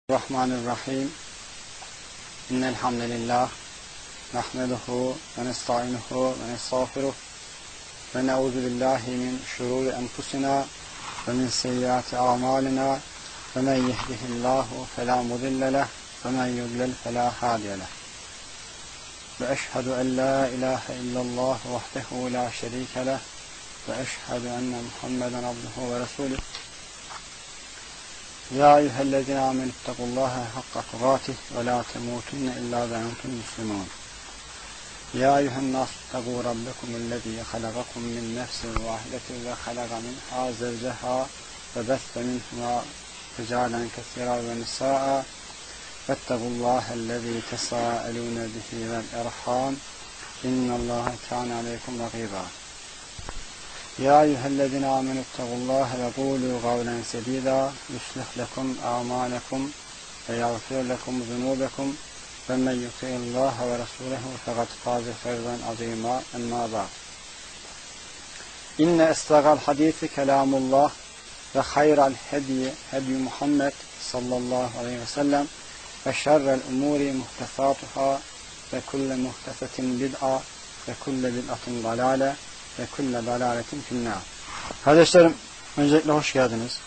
Bismillahirrahmanirrahim. İnnel hamdelellah nahmeduhu ve nestainuhu ve nestağfiruh ve na'udzu billahi min şururi enfusina ve min seyyiati a'malina ve men yehdihillahu fela mudille leh ve men yudlil fela hadiye leh. Ve eşhedü en la ilahe illallah vahdehu la şerike leh ve eşhedü enne Muhammeden abduhu ve resuluh. Ya eyyühellezine amenüttekullaha hakka tugatih ve la temutunne illa ve entum muslimun. Ya eyyühennâs ittegû rabbekumüllezî halagakum min nefsin vâhidetin ve halaga minhâ zevceha ve besse minhumâ ricâlen kesîrâ ve nisâ'a vettegullâhellezî tesâelûne bihi vel erhâm innallâhe kâne aleykum rakîbâ. Ya eyyühellezine amenüttekullâhe ve kûlû gavlen sedîdâ yuslih lekum a'mâlekum ve yagfir lekum zunûbekum ve men yuti'illâhe ve resûlehu fekad fâze fevzen azîmâ emmâ ba'd. İnne estâgal hadîsi kelâmullah ve hayral hediye hedî Muhammed sallallahu aleyhi ve sellem ve şerrel umûri muhtesâtuhâ ve kulle muhtesetin bid'a ve kulle bid'atin dalâle ve kulle dalâletin finnâr. Kardeşlerim, öncelikle hoş geldiniz.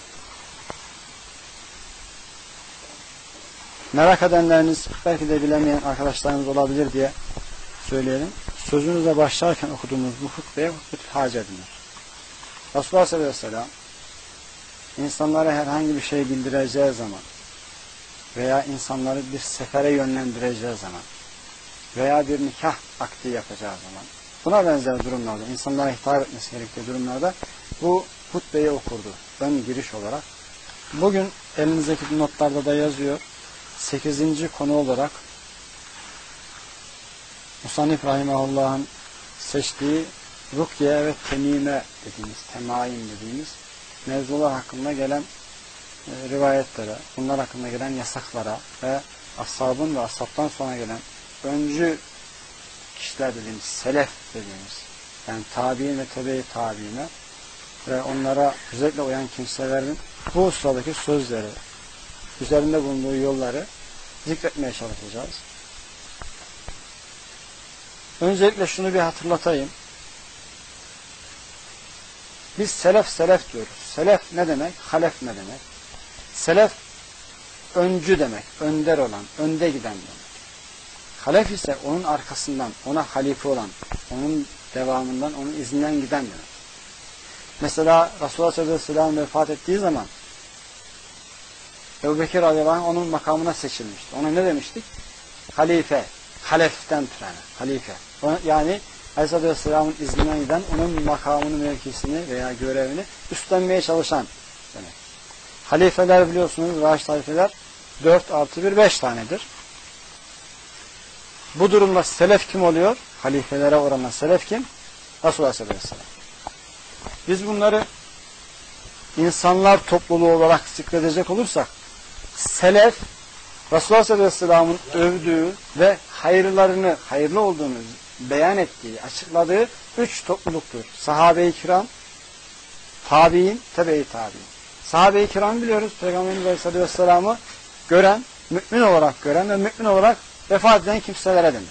Merak edenleriniz, belki de bilemeyen arkadaşlarınız olabilir diye söyleyelim. Sözünüze başlarken okuduğumuz bu hutbeye hutbetül hace edilir. Resulullah sallallahu aleyhi ve sellem insanlara herhangi bir şey bildireceği zaman veya insanları bir sefere yönlendireceği zaman veya bir nikah akdi yapacağı zaman, buna benzer durumlarda, insanlara hitap etmesi gerektiği durumlarda bu hutbeyi okurdu. Ön giriş olarak. Bugün elinizdeki notlarda da yazıyor. 8. konu olarak Musannif Rahimahullah'ın seçtiği rukye ve temime dediğimiz, temaim dediğimiz mevzular hakkında gelen rivayetlere, bunlar hakkında gelen yasaklara ve ashabın ve ashabtan sonra gelen öncü kişiler dediğimiz, selef dediğimiz, yani tabi'in ve tebe-i tabi'ine ve onlara özellikle uyan kimselerin bu sıradaki sözleri, üzerinde bulunduğu yolları zikretmeye çalışacağız. Öncelikle şunu bir hatırlatayım. Biz selef diyoruz. Selef ne demek? Halef ne demek? Selef öncü demek. Önder olan, önde giden demek. Halef ise onun arkasından, ona halife olan, onun devamından, onun izinden giden demek. Mesela Resulullah sallallahu aleyhi ve sellem vefat ettiği zaman Ebu Bekir radıyallahu anh onun makamına seçilmişti. Ona ne demiştik? Halife, haleften türene, halife. Yani Aleyhisselatü Vesselam'ın izninden giden, onun makamını, mevkisini veya görevini üstlenmeye çalışan demek. Halifeler biliyorsunuz, raşid halifeler 4+1 5 tanedir. Bu durumda selef kim oluyor? Halifelere oranla selef kim? Resulullah sallallahu aleyhi ve sellem. Biz bunları insanlar topluluğu olarak zikredecek olursak, selef, Resulullah sallallahu aleyhi ve sellem'in övdüğü ve hayırlarını, hayırlı olduğunu beyan ettiği, açıkladığı 3 topluluktur. Sahabe-i kiram, tabi'in, tebe-i tabi'in. Sahabe-i kiram biliyoruz, Peygamberimiz aleyhisselatü vesselam'ı gören, mümin olarak gören ve mümin olarak vefat eden kimselere denir.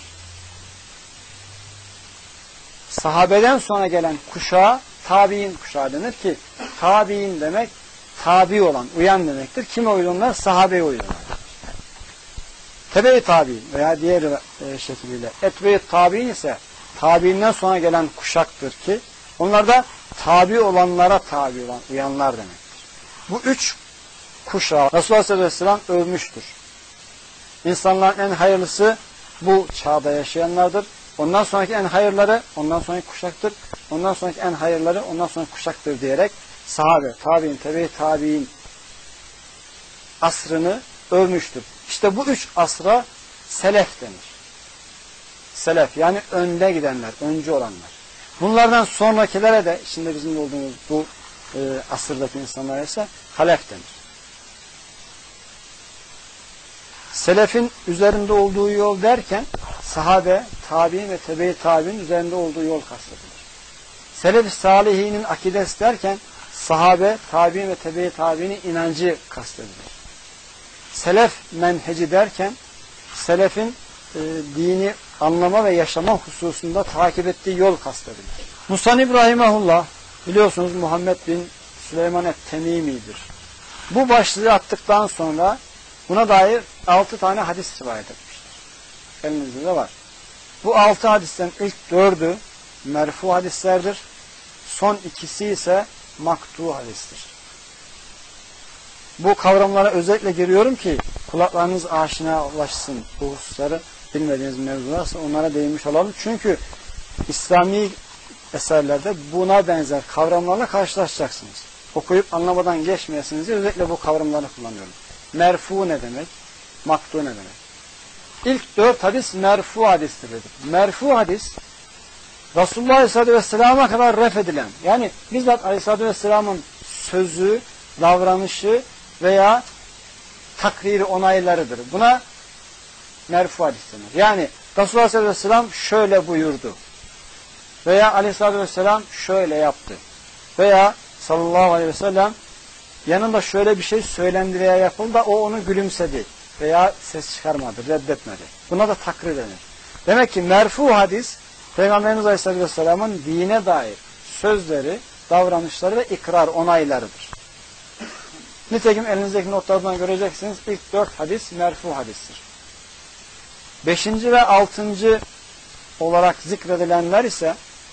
Sahabeden sonra gelen kuşağa tabi'in kuşağı denir ki tabi'in demek tabi olan, uyan demektir. Kime uyduğunlar? Sahabeye uyduğunlar. Tebe-i tabi'in veya diğer şekliyle etbe-i tabi'in ise tabi'inden sonra gelen kuşaktır ki onlar da tabi olanlara tabi olan, uyanlar demektir. Bu 3 kuşağı Resulullah sallallahu aleyhi ve sellem övmüştür. İnsanların en hayırlısı bu çağda yaşayanlardır. Ondan sonraki en hayırları, ondan sonraki kuşaktır. Ondan sonraki en hayırları, ondan sonraki kuşaktır diyerek sahabe, tabi'in, tebe-i tabi'in asrını övmüştür. İşte bu 3 asra selef denir. Selef yani önde gidenler, öncü olanlar. Bunlardan sonrakilere de, şimdi bizim olduğumuz bu asırdaki insanlara ise halef denir. Selefin üzerinde olduğu yol derken sahabe, tabi'in ve tebe-i tabi'in üzerinde olduğu yol kastedilir. Selef-i salihinin akidesi derken sahabe, tabi'in ve tebe-i tabi'nin inancı kastedilir. selef menheci derken selefin dini anlama ve yaşama hususunda takip ettiği yol kastedilir. Musannif rahimehullah biliyorsunuz Muhammed bin Süleyman et-Temimi'dir. Bu başlığı attıktan sonra buna dair 6 tane hadis rivayet etmiştir. Elinizde de var. Bu 6 hadisten ilk 4'ü merfu hadislerdir. Son ikisi ise maktu hadistir. Bu kavramlara özellikle giriyorum ki kulaklarınız aşina ulaşsın. Bu hususları bilmediğiniz mevzularsa onlara değinmiş olalım. Çünkü İslami eserlerde buna benzer kavramlarla karşılaşacaksınız. Okuyup anlamadan geçmeyesiniz diye özellikle bu kavramları kullanıyorum. Merfu ne demek? Maktu ne demek? İlk 4 hadis merfu hadistir dedik. Merfu hadis Resulullah Aleyhisselatü Vesselam'a kadar ref edilen, yani bizzat Aleyhisselatü Vesselam'ın sözü, davranışı veya takriri onaylarıdır. Buna merfu hadis denir. Yani Resulullah Aleyhisselatü Vesselam şöyle buyurdu veya Aleyhisselatü Vesselam şöyle yaptı veya sallallahu aleyhi ve sellem yanında şöyle bir şey söylendi veya yapıldı da o onu gülümsedi veya ses çıkarmadı, reddetmedi. Buna da takrir denir. Demek ki merfu hadis Peygamberimiz Aleyhisselatü Vesselam'ın dine dair sözleri, davranışları ve ikrar, onaylarıdır. Nitekim elinizdeki notlardan göreceksiniz ilk 4 hadis merfu hadistir. 5. ve 6. olarak zikredilenler ise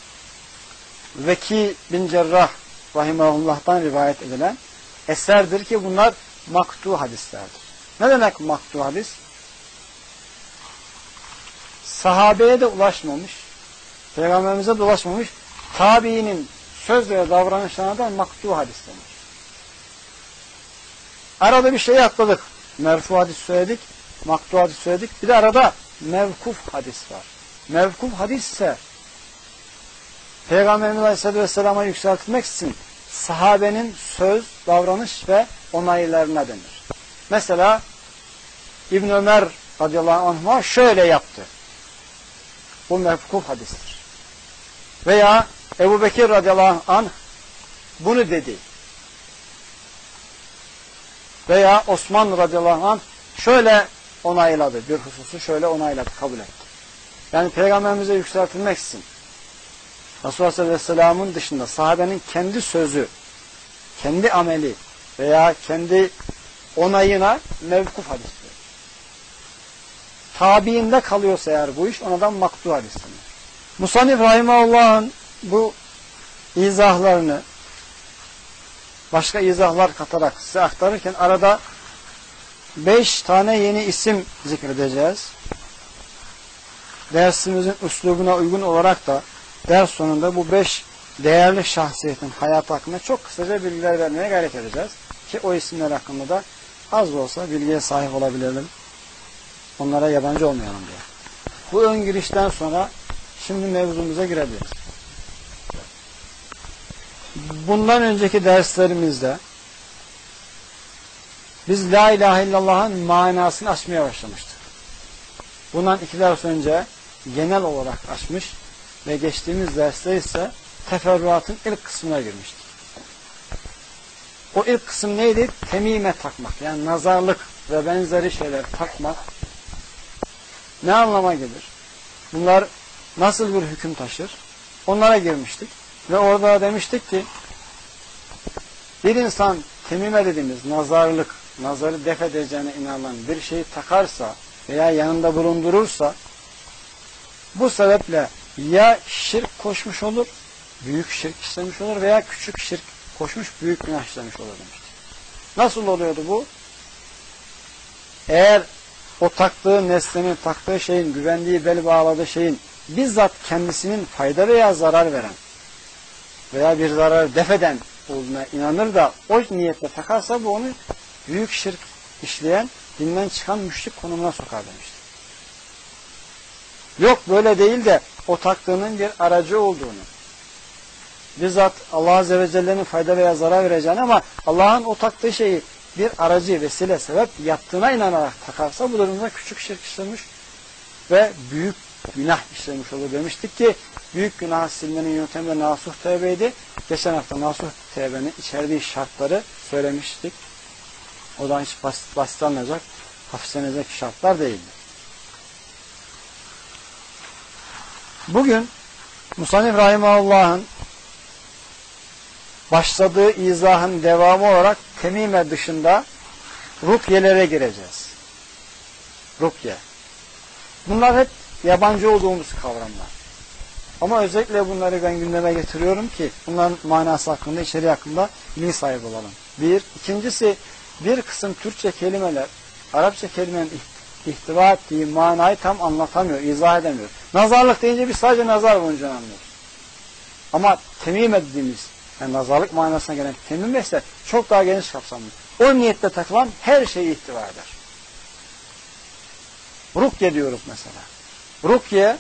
Veki bin Cerrah rahimahullah'tan rivayet edilen eserdir ki bunlar maktu hadislerdir. Ne demek maktu hadis? Sahabeye de ulaşmamış, Peygamberimize de ulaşmamış, tabiinin söz ve davranışlarına da maktu hadis denir. Arada bir şey atladık. Merfu hadis söyledik, maktu hadis söyledik. Bir de arada mevkuf hadis var. Mevkuf hadis ise Peygamberimiz Aleyhisselatü Vesselam'a yükseltilmek için sahabenin söz, davranış ve onaylarına denir. Mesela İbn Ömer radıyallahu anh'a şöyle yaptı. Bu mevkuf hadistir. Veya Ebu Bekir radıyallahu anh bunu dedi. Veya Osman radıyallahu anh şöyle onayladı. Bir hususu şöyle onayladı, kabul etti. Yani Peygamberimize yükseltilmek için Resulullah Aleyhisselam'ın dışında sahabenin kendi sözü, kendi ameli veya kendi onayına mevkuf hadis diyor. Tabiinde kalıyorsa eğer bu iş onadan maktu hadis denir. Musannif rahimahullah'ın bu izahlarını başka izahlar katarak size aktarırken arada 5 tane yeni isim zikredeceğiz. Dersimizin üslubuna uygun olarak da ders sonunda bu 5 değerli şahsiyetin hayatı hakkında çok kısaca bilgiler vermeye gayret edeceğiz. Ki o isimler hakkında da az da olsa bilgiye sahip olabilelim. Onlara yabancı olmayalım diye. Bu ön girişten sonra şimdi mevzumuza girebiliriz. Bundan önceki derslerimizde biz La ilahe illallah'ın manasını açmaya başlamıştık. Bundan 2 ders önce genel olarak açmış ve geçtiğimiz derste ise teferruatın ilk kısmına girmiştik. O ilk kısım neydi? Temime takmak. Yani nazarlık ve benzeri şeyler takmak ne anlama gelir? Bunlar nasıl bir hüküm taşır? Onlara girmiştik. Ve orada demiştik ki bir insan temime dediğimiz nazarlık, nazarı def edeceğine inanılan bir şeyi takarsa veya yanında bulundurursa bu sebeple ya şirk koşmuş olur, büyük şirk işlemiş olur veya küçük şirk koşmuş, büyük günah işlemiş olur demiştik. Nasıl oluyordu bu? Eğer o taktığı nesnenin, taktığı şeyin, güvendiği, bel bağladığı şeyin bizzat kendisinin fayda veya zarar veren veya bir zarar def eden olduğuna inanır da o niyetle takarsa bu onu büyük şirk işleyen, dinden çıkan müşrik konumuna sokar demiştir. Yok böyle değil de o taktığının bir aracı olduğunu, bizzat Allah Azze ve Celle'nin fayda veya zarar vereceğini ama Allah'ın o taktığı şeyi bir aracı, vesile, sebep yaptığına inanarak takarsa bu durumda küçük şirk işlemiş ve büyük günah işlemiş olur demiştik ki büyük günah silmenin yöntemi de nasuh tevbeydi. Geçen hafta nasuh tevbenin içerdiği şartları söylemiştik. O da hiç basit alınacak, hafiflenecek şartlar değildir. Bugün Musannif Rahimahullah'ın başladığı izahın devamı olarak temime dışında rukyelere gireceğiz. Rukye. Bunlar hep yabancı olduğumuz kavramlar. Ama özellikle bunları ben gündeme getiriyorum ki bunların manası hakkında, içeriği hakkında bilgi sahibi olalım. İkincisi bir kısım Türkçe kelimeler Arapça kelimenin ihtiva ettiği manayı tam anlatamıyor, izah edemiyor. Nazarlık deyince biz sadece nazar boncuğunu anlıyoruz. Ama temime dediğimiz, yani nazarlık manasına gelen temime ise çok daha geniş kapsamlı. O niyette takılan her şeyi ihtiva eder. Rukye diyoruz mesela. Rukye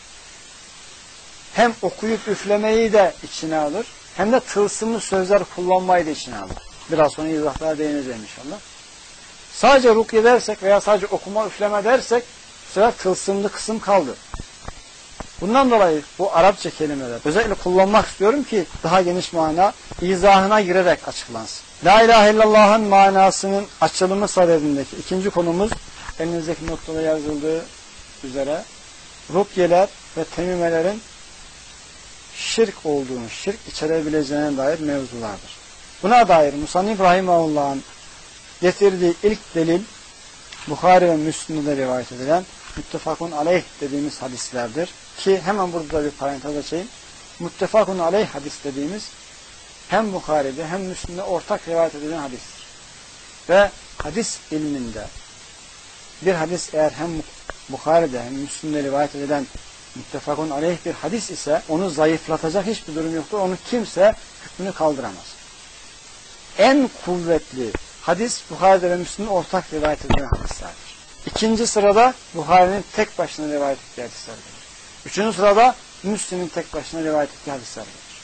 hem okuyup üflemeyi de içine alır, hem de tılsımlı sözler kullanmayı da içine alır. Biraz sonra izahlara değineceğim inşallah. Sadece rukye dersek veya sadece okuma üfleme dersek bu sefer tılsımlı kısım kaldı. Bundan dolayı bu Arapça kelimeler özellikle kullanmak istiyorum ki daha geniş mana izahına girerek açıklansın. La ilahe illallah'ın manasının açılımı sadedindeki ikinci konumuz elinizdeki notlara yazıldığı üzere rukyeler ve temimelerin şirk olduğunu, şirk içerebileceğine dair mevzulardır. Buna dair Musannif Rahimahullah'ın getirdiği ilk delil Bukhari ve Müslim'de rivayet edilen muttefakun aleyh dediğimiz hadislerdir. Ki hemen burada bir parantez açayım. Muttefakun aleyh hadis dediğimiz hem Bukhari'de hem Müslim'de ortak rivayet edilen hadistir. Ve hadis ilminde bir hadis eğer hem Bukhari'de hem Müslim'de rivayet edilen muttefakun aleyh bir hadis ise onu zayıflatacak hiçbir durum yoktur. Onu kimse hükmünü kaldıramaz. En kuvvetli hadis Bukhari'de ve Müslim'de ortak rivayet edilen hadislerdir. İkinci sırada Bukhari'nin tek başına rivayet ettiği hadisler gelir. Üçüncü sırada Müslim'in tek başına rivayet ettiği hadisler gelir.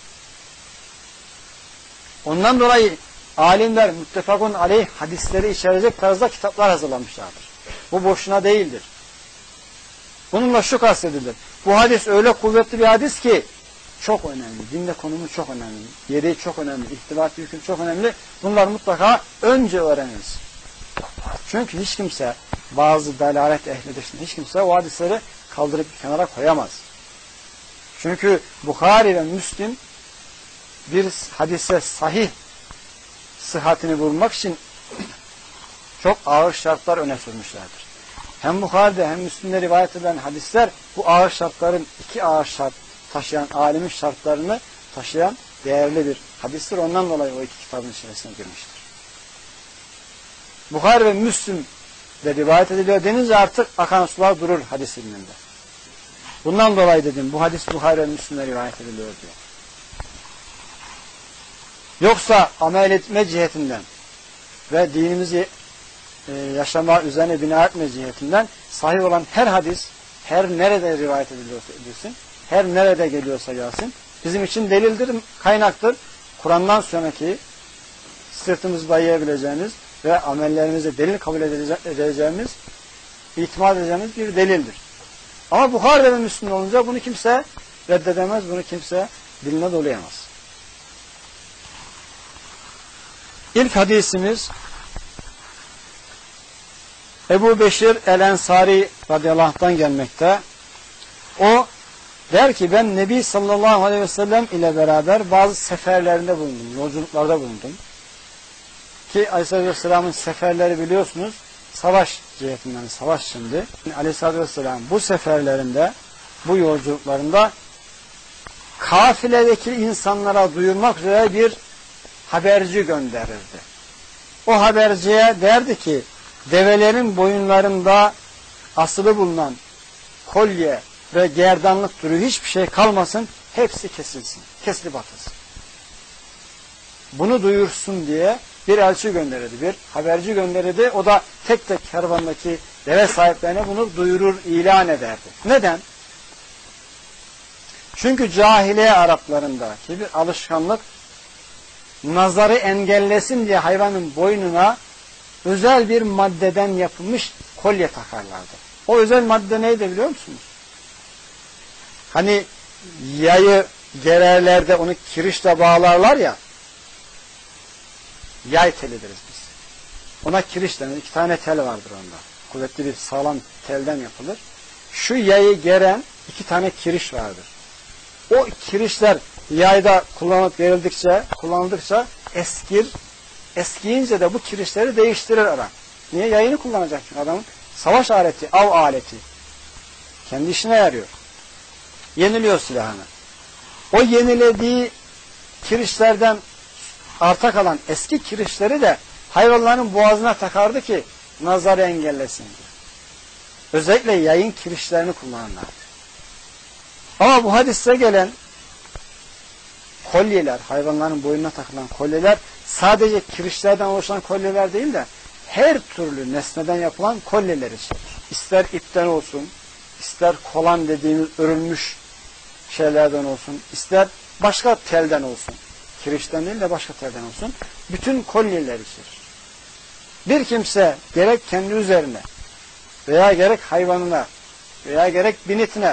Ondan dolayı alimler muttefakun aleyh hadisleri içerecek tarzda kitaplar hazırlamışlardır. Bu boşuna değildir. Bununla şu kastedilir. Bu hadis öyle kuvvetli bir hadis ki çok önemli. Dinde konumu çok önemli. Yeri çok önemli. İhtibat yükü çok önemli. Bunlar mutlaka önce öğreniriz. Çünkü hiç kimse bazı dalalet ehli dışında hiç kimse o hadisleri kaldırıp bir kenara koyamaz. Çünkü Bukhari ve Müslim bir hadise sahih sıhhatini bulmak için çok ağır şartlar öne sürmüşlerdir. Hem Bukhari'de hem Müslim'de rivayet edilen hadisler bu ağır şartların iki ağır şart taşıyan, alimin şartlarını taşıyan değerli bir hadistir. Ondan dolayı o iki kitabın içerisine girmiştir. Bukhari ve Müslim'de rivayet ediliyor denince artık akan sular durur hadis ilminde. Bundan dolayı dedim bu hadis Bukhari ve Müslim'de rivayet ediliyor diyor. Yoksa amel etme cihetinden ve dinimizi yaşama üzerine bina etme cihetinden sahih olan her hadis, her nerede rivayet ediliyorsa edilsin, her nerede geliyorsa gelsin, bizim için delildir, kaynaktır. Kur'an'dan sonraki sırtımızı dayayabileceğimiz ve amellerimizi delil kabul edeceğimiz, itimat edeceğimiz bir delildir. Ama Bukhari ve Müslim olunca bunu kimse reddedemez, bunu kimse diline dolayamaz. İlk hadisimiz Ebu Beşir el-Ensari radıyallahu anh'tan gelmekte. O der ki ben Nebi sallallahu aleyhi ve sellem ile beraber bazı seferlerinde bulundum, yolculuklarda bulundum. Ki aleyhissalatü vesselamın seferleri biliyorsunuz savaş cihetinden, savaş şimdi. Aleyhissalatü vesselam bu seferlerinde, bu yolculuklarında kafiledeki insanlara duyurmak üzere bir haberci gönderirdi. O haberciye derdi ki develerin boyunlarında asılı bulunan kolye ve gerdanlık türü hiçbir şey kalmasın, hepsi kesilsin, kesilip atılsın. Bunu duyursun diye bir elçi gönderirdi, bir haberci gönderirdi. O da tek tek kervandaki deve sahiplerine bunu duyurur, ilan ederdi. Neden? Çünkü cahiliye Araplarındaki bir alışkanlık nazarı engellesin diye hayvanın boynuna özel bir maddeden yapılmış kolye takarlardı. O özel madde neydi biliyor musunuz? Hani yayı gererlerde onu kirişle bağlarlar ya, yay teli deriz biz. Ona kiriş denir. 2 tane tel vardır onda. Kuvvetli bir sağlam telden yapılır. Şu yayı geren 2 tane kiriş vardır. O kirişler yayda kullanıldıkça eskir. Eskiyince de bu kirişleri değiştirir adam. Niye? Yayını kullanacak çünkü adamın savaş aleti, av aleti. Kendi işine yarıyor. Yeniliyor silahını. O yenilediği kirişlerden arta kalan eski kirişleri de hayvanların boğazına takardı ki nazarı engellesin diye. Özellikle yayın kirişlerini kullananlar. Ama bu hadiste gelen kolyeler, hayvanların boynuna takılan kolyeler sadece kirişlerden oluşan kolyeler değil de her türlü nesneden yapılan kolyeler içerir. İster ipten olsun, ister kolan dediğimiz örülmüş şeylerden olsun, ister başka telden olsun. Kirişten değil de başka telden olsun. Bütün kolyeler içerir. Bir kimse gerek kendi üzerine veya gerek hayvanına veya gerek binitine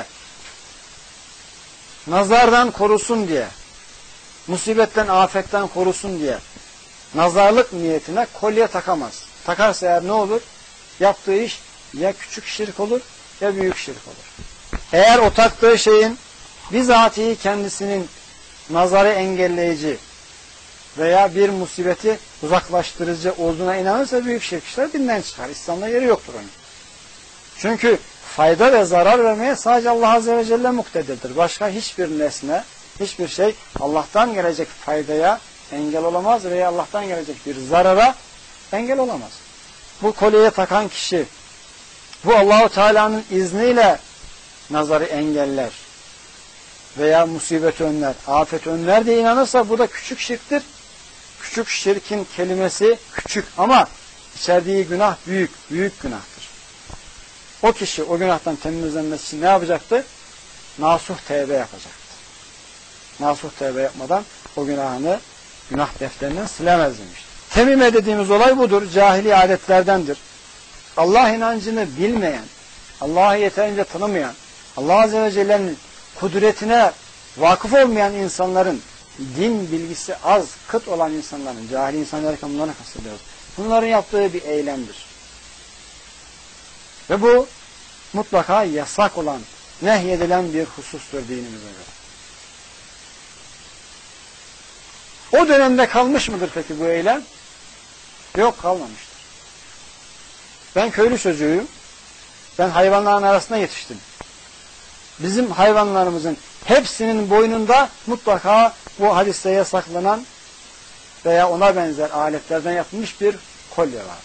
nazardan korusun diye, musibetten, afetten korusun diye nazarlık niyetine kolye takamaz. Takarsa eğer ne olur? Yaptığı iş ya küçük şirk olur ya büyük şirk olur. Eğer o taktığı şeyin bizatihi kendisinin nazarı engelleyici veya bir musibeti uzaklaştırıcı olduğuna inanırsa büyük şirk işler dinden çıkar. İslam'da yeri yoktur onun. Çünkü fayda ve zarar vermeye sadece Allah Azze ve Celle muktedirdir. Başka hiçbir nesne, hiçbir şey Allah'tan gelecek faydaya engel olamaz veya Allah'tan gelecek bir zarara engel olamaz. Bu kolyeye takan kişi, bu Allah-u Teala'nın izniyle nazarı engeller veya musibeti önler, afet önler diye inanırsa bu da küçük şirktir. Küçük şirkin kelimesi küçük ama içerdiği günah büyük, büyük günahtır. O kişi o günahtan temizlenmesi için ne yapacaktı? Nasuh tevbe yapacaktı. Nasuh tevbe yapmadan o günahını günah defterinden silemez demiştir. Temime dediğimiz olay budur. Cahili adetlerdendir. Allah inancını bilmeyen, Allah'ı yeterince tanımayan, Allah Azze ve Celle'nin kudretine vakıf olmayan insanların, din bilgisi az, kıt olan insanların, cahil insanlar derken bunlara kastediyoruz. Bunların yaptığı bir eylemdir. Ve bu mutlaka yasak olan, nehyedilen bir husustur dinimize göre. O dönemde kalmış mıdır peki bu eylem? Yok, kalmamıştır. Ben köylü çocuğuyum. Ben hayvanların arasında yetiştim. Bizim hayvanlarımızın hepsinin boynunda mutlaka bu hadiste yasaklanan veya ona benzer aletlerden yapılmış bir kolye var.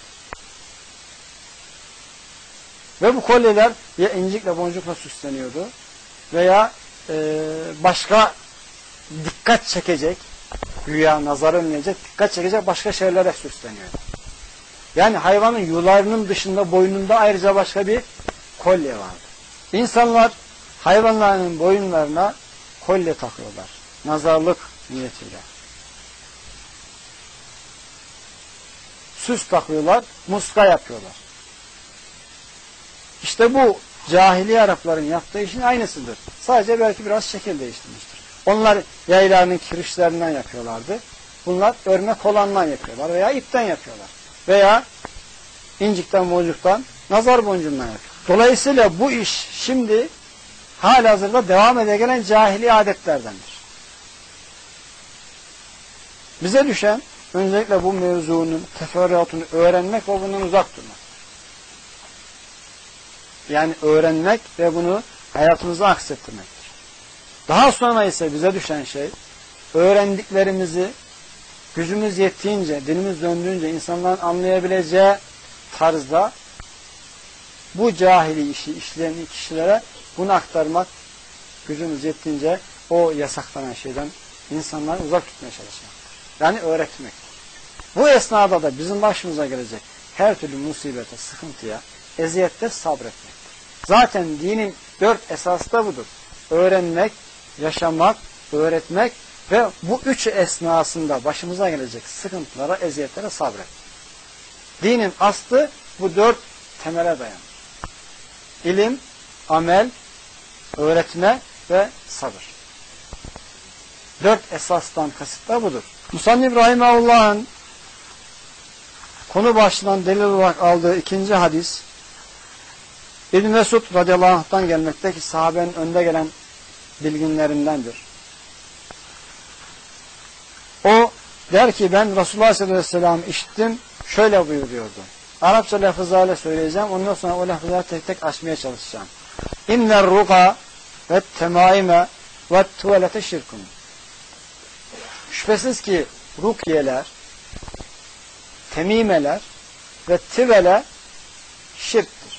Ve bu kolyeler ya incikle boncukla süsleniyordu veya başka dikkat çekecek, güya nazar önleyecek, dikkat çekecek başka şeylere süsleniyordu. Yani hayvanın yularının dışında boynunda ayrıca başka bir kolye vardı. İnsanlar hayvanların boyunlarına kolye takıyorlar. Nazarlık niyetiyle. Süs takıyorlar, muska yapıyorlar. İşte bu cahiliye Arapların yaptığı işin aynısıdır. Sadece belki biraz şekil değiştirmiştir. Onlar yaylarının kirişlerinden yapıyorlardı. Bunlar örme kolandan yapıyorlar veya ipten yapıyorlar. Veya incikten, boncuktan, nazar boncuğundan yapıyor. Dolayısıyla bu iş şimdi halihazırda devam ede gelen cahili adetlerdendir. Bize düşen öncelikle bu mevzunun teferruatını öğrenmek ve bundan uzak durmak. Yani öğrenmek ve bunu hayatımıza aksettirmektir. Daha sonra ise bize düşen şey öğrendiklerimizi gücümüz yettiğince, dilimiz döndüğünce insanların anlayabileceği tarzda bu cahili işi işleyen kişilere bunu aktarmak, gücümüz yettiğince o yasaklanan şeyden insanları uzak tutmaya çalışmaktır. Yani öğretmek. Bu esnada da bizim başımıza gelecek her türlü musibete, sıkıntıya, eziyette sabretmektir. Zaten dinin 4 esası da budur. Öğrenmek, yaşamak, öğretmek ve bu 3 esnasında başımıza gelecek sıkıntılara, eziyetlere sabretmek. Dinin aslı bu 4 temele dayanır. İlim, amel, öğretme ve sabır. 4 esastan kasıt da budur. Musannif Rahimahullah'ın konu başlığından delil olarak aldığı ikinci hadis İbn Mesud radıyallahu anh'tan gelmekte ki sahabenin önde gelen bilginlerindendir. O der ki ben Resulullah sallallahu aleyhi ve sellem işittim, şöyle buyuruyordu. Arapça lafızlarla söyleyeceğim, ondan sonra o lafızları tek tek açmaya çalışacağım. İnner ruka ve temaime ve tuvalete şirkun. Şüphesiz ki rukiyeler, temimeler ve tivele şirktir.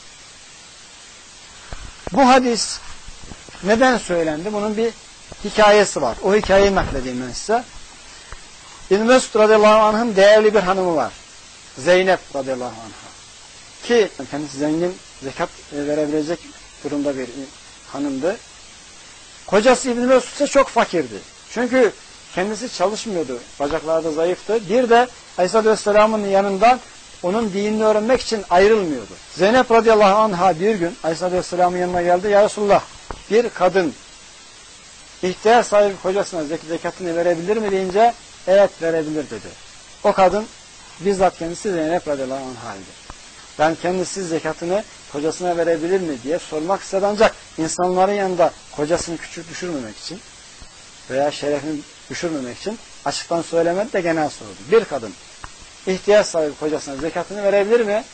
Bu hadis neden söylendi? Bunun bir hikayesi var. O hikayeyi nakledeyim ben size. İbn Mesud radıyallahu anh'ın değerli bir hanımı var. Zeynep radıyallahu anh'a. Ki kendisi zengin, zekat verebilecek durumda bir hanımdı. Kocası İbn Mesud ise çok fakirdi. Çünkü kendisi çalışmıyordu. Bacakları da zayıftı. Bir de Aleyhisselatü Vesselam'ın yanından onun dinini öğrenmek için ayrılmıyordu. Zeynep radıyallahu anh'a bir gün Aleyhisselatü Vesselam'ın yanına geldi. Ya Resulullah, bir kadın ihtiyaç sahibi kocasına zekatını verebilir mi deyince evet verebilir dedi. O kadın bizzat kendisi Zeynep radıyallahu anh'aydı. Ben kendisi zekatını kocasına verebilir mi diye sormak istedi ancak insanların yanında kocasını küçük düşürmemek için veya şerefini düşürmemek için açıktan söylemedi de genel sordu. Bir kadın ihtiyaç sahibi kocasına zekatını verebilir mi?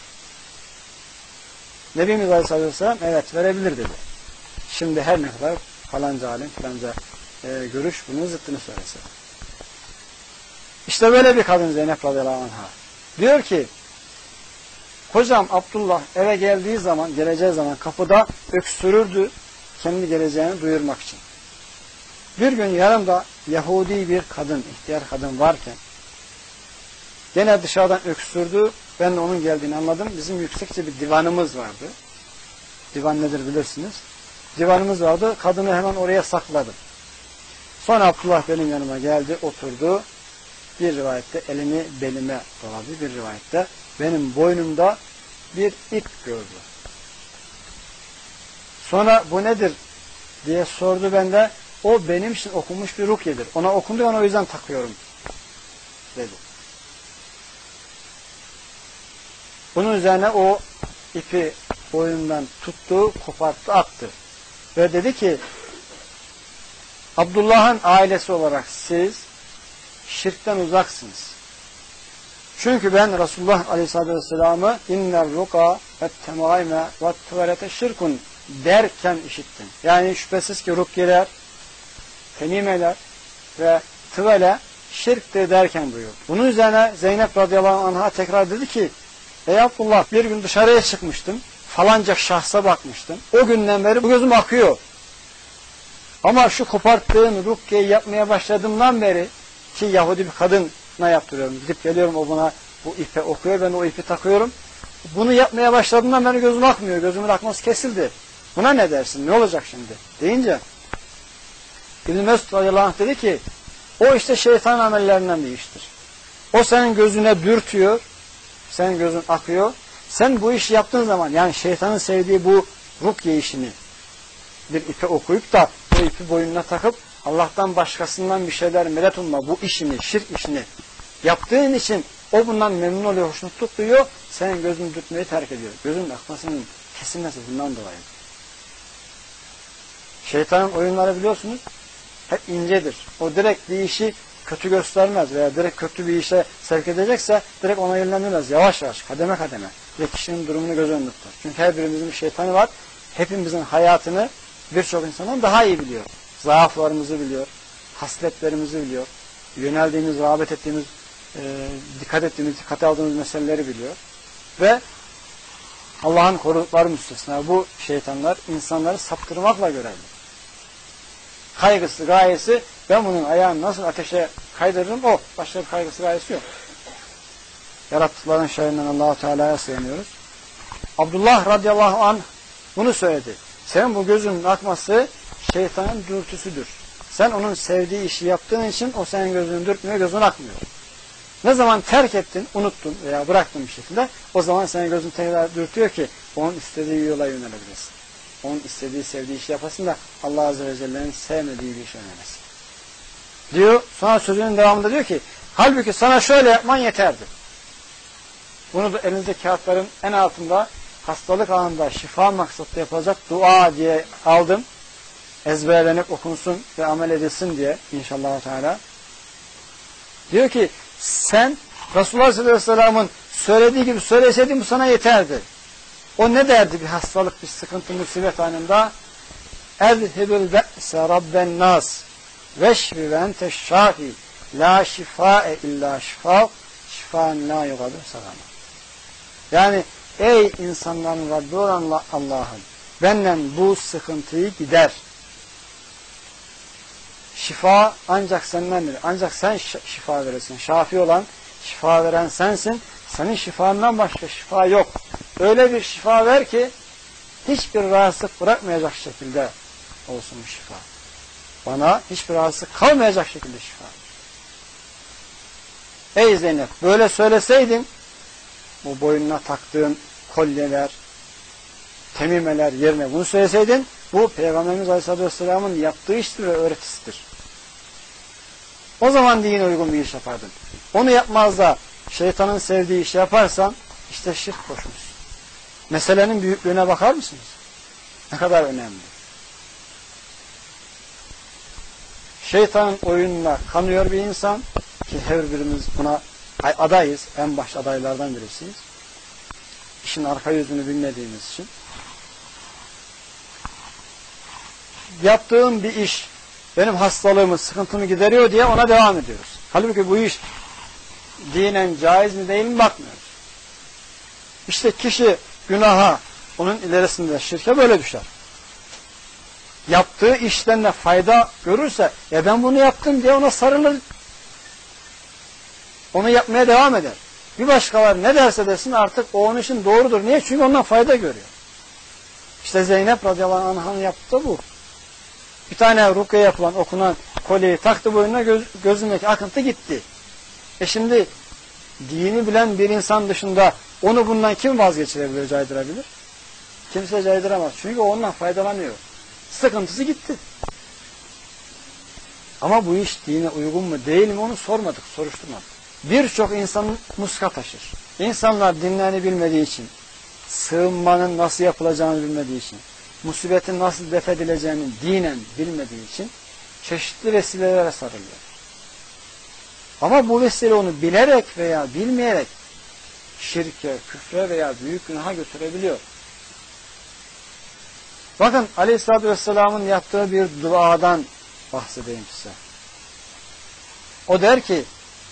Nebimiz Aleyhisselatü Vesselam evet verebilir dedi. Şimdi her ne kadar falanca alim falanca görüş bunun zıttını söylese. İşte böyle bir kadın Zeynep radıyallahu anh'a. Diyor ki kocam Abdullah eve geleceği zaman kapıda öksürürdü kendi geleceğini duyurmak için. Bir gün yanımda Yahudi bir kadın, ihtiyar kadın varken gene dışarıdan öksürdü. Ben de onun geldiğini anladım. Bizim yüksekçe bir divanımız vardı. Divan nedir bilirsiniz. Divanımız vardı. Kadını hemen oraya sakladım. Sonra Abdullah benim yanıma geldi, oturdu. Bir rivayette elini belime doladı. Bir rivayette benim boynumda bir ip gördü. Sonra bu nedir diye sordu bende. O benim için okunmuş bir rukiyedir. Ona okundu, ona o yüzden takıyorum dedi. Bunun üzerine o ipi boynundan tuttu, koparttı, attı. Ve dedi ki Abdullah'ın ailesi olarak siz şirkten uzaksınız. Çünkü ben Resulullah Aleyhisselatü Vesselam'ı inner ruka ve temaime ve tuvalete şirkun derken işittim. Yani şüphesiz ki rukiyeler, temimeler ve tıvele şirktir derken buyuruyor. Bunun üzerine Zeynep radıyallahu anh'a tekrar dedi ki ey Abdullah bir gün dışarıya çıkmıştım. Falanca şahsa bakmıştım. O günden beri bu gözüm akıyor. Ama şu koparttığın rukiyeyi yapmaya başladığımdan beri ki Yahudi bir kadına yaptırıyorum. Gidip geliyorum o bana bu ipe okuyor. Ben o ipi takıyorum. Bunu yapmaya başladığımdan beri gözüm akmıyor. Gözümün akması kesildi. Buna ne dersin? Ne olacak şimdi? Deyince İbn Mesud radıyallahu anh dedi ki o işte şeytan amellerinden bir iştir. O senin gözüne dürtüyor. Senin gözün akıyor. Sen bu işi yaptığın zaman yani şeytanın sevdiği bu rukiye işini bir ipe okuyup da bu ipi boynuna takıp Allah'tan başkasından bir şeyler medet umma bu işini, şirk işini yaptığın için o bundan memnun oluyor, hoşnutluk duyuyor. Senin gözünü dürtmeyi terk ediyor. Gözünün akmasının kesilmesi bundan dolayı. Şeytanın oyunları biliyorsunuz hep incedir. O direkt bir işi kötü göstermez veya direkt kötü bir işe sevk edecekse direkt ona yönlendirmez. Yavaş yavaş, kademe kademe ve kişinin durumunu göz önünde tutar. Çünkü her birimizin bir şeytanı var. Hepimizin hayatını birçok insandan daha iyi biliyor. Zaaflarımızı biliyor, hasletlerimizi biliyor, yöneldiğimiz, rağbet ettiğimiz, dikkat ettiğimiz, dikkate aldığımız meseleleri biliyor. Ve Allah'ın korudukları müstesna bu şeytanlar insanları saptırmakla görevli. Kaygısı, gayesi ben bunun ayağını nasıl ateşe kaydırırım o. Başka bir kaygısı, gayesi yok. Yarattıkların şerrinden Allah-u Teala'ya sığınıyoruz. Abdullah radıyallahu anh bunu söyledi. Senin bu gözünün akması şeytanın dürtüsüdür. Sen onun sevdiği işi yaptığın için o senin gözünü dürtmüyor, gözün akmıyor. Ne zaman terk ettin, unuttun veya bıraktın bir şekilde o zaman senin gözün tekrar dürtüyor ki onun istediği yola yönelebilirsin. Onun istediği, sevdiği işi yapasın da Allah Azze ve Celle'nin sevmediği bir iş yönelesin. Diyor, sonra sözünün devamında diyor ki halbuki sana şöyle yapman yeterdi. Bunu da elinizdeki kağıtların en altında hastalık anında şifa maksatlı yapılacak dua diye aldım. Ezberlenip okunsun ve amel edilsin diye inşallah Teala. Diyor ki sen Resulullah sallallahu aleyhi ve sellem'in söylediği gibi söyleseydin bu sana yeterdi. O ne derdi bir hastalık, bir sıkıntı, musibet anında? اَذْهِبُ الْبَأْسَ رَبَّ النَّاسِ وَشْفِ وَاَنْتَ الشَّافِي لَا شِفَاءَ اِلَّا شِفَاءُ شِفَاءً لَا يُغَادِرُ سَقَامًا. Yani ey insanların Rabbi olan Allah'ım, benden bu sıkıntıyı gider. Şifa ancak sendendir. Ancak sen şifa verirsin. Şafi olan, şifa veren sensin. Senin şifandan başka şifa yok. Öyle bir şifa ver ki hiçbir rahatsızlık bırakmayacak şekilde olsun bu şifa. Bana hiçbir rahatsızlık kalmayacak şekilde şifa. Ey Zeynep, böyle söyleseydin bu boynuna taktığın kolyeler, temimeler yerine bunu söyleseydin, bu Peygamberimiz Aleyhisselatü Vesselam'ın yaptığı iştir ve öğretisidir. O zaman dine uygun bir iş yapardın. Onu yapmaz da şeytanın sevdiği işi yaparsan işte şirk koşmuşsun. Meselenin büyüklüğüne bakar mısınız? Ne kadar önemli. Şeytanın oyununa kanıyor bir insan ki her birimiz buna adayız. En baş adaylardan birisiyiz. İşin arka yüzünü bilmediğimiz için. Yaptığım bir iş benim hastalığımı, sıkıntımı gideriyor diye ona devam ediyoruz. Halbuki bu iş dinen caiz mi değil mi bakmıyoruz. İşte kişi günaha, onun ilerisinde şirke böyle düşer. Yaptığı işten de fayda görürse, ya ben bunu yaptım diye ona sarılır. Onu yapmaya devam eder. Bir başkaları ne derse desin artık o onun için doğrudur. Niye? Çünkü ondan fayda görüyor. İşte Zeynep radıyallahu anh'ın yaptığı bu. Bir tane rukiye yapılan, okunan kolyeyi taktı boynuna, gözündeki akıntı gitti. Şimdi dini bilen bir insan dışında onu bundan kim vazgeçirebilir, caydırabilir? Kimse caydıramaz. Çünkü o ondan faydalanıyor. Sıkıntısı gitti. Ama bu iş dine uygun mu değil mi onu sormadık, soruşturmadık. Birçok insan muska taşır. İnsanlar dinlerini bilmediği için, sığınmanın nasıl yapılacağını bilmediği için, musibetin nasıl def edileceğini dinen bilmediği için çeşitli vesilelere sarılıyor. Ama bu vesile onu bilerek veya bilmeyerek şirke, küfre veya büyük günaha götürebiliyor. Bakın Aleyhisselatü Vesselam'ın yaptığı bir duadan bahsedeyim size. O der ki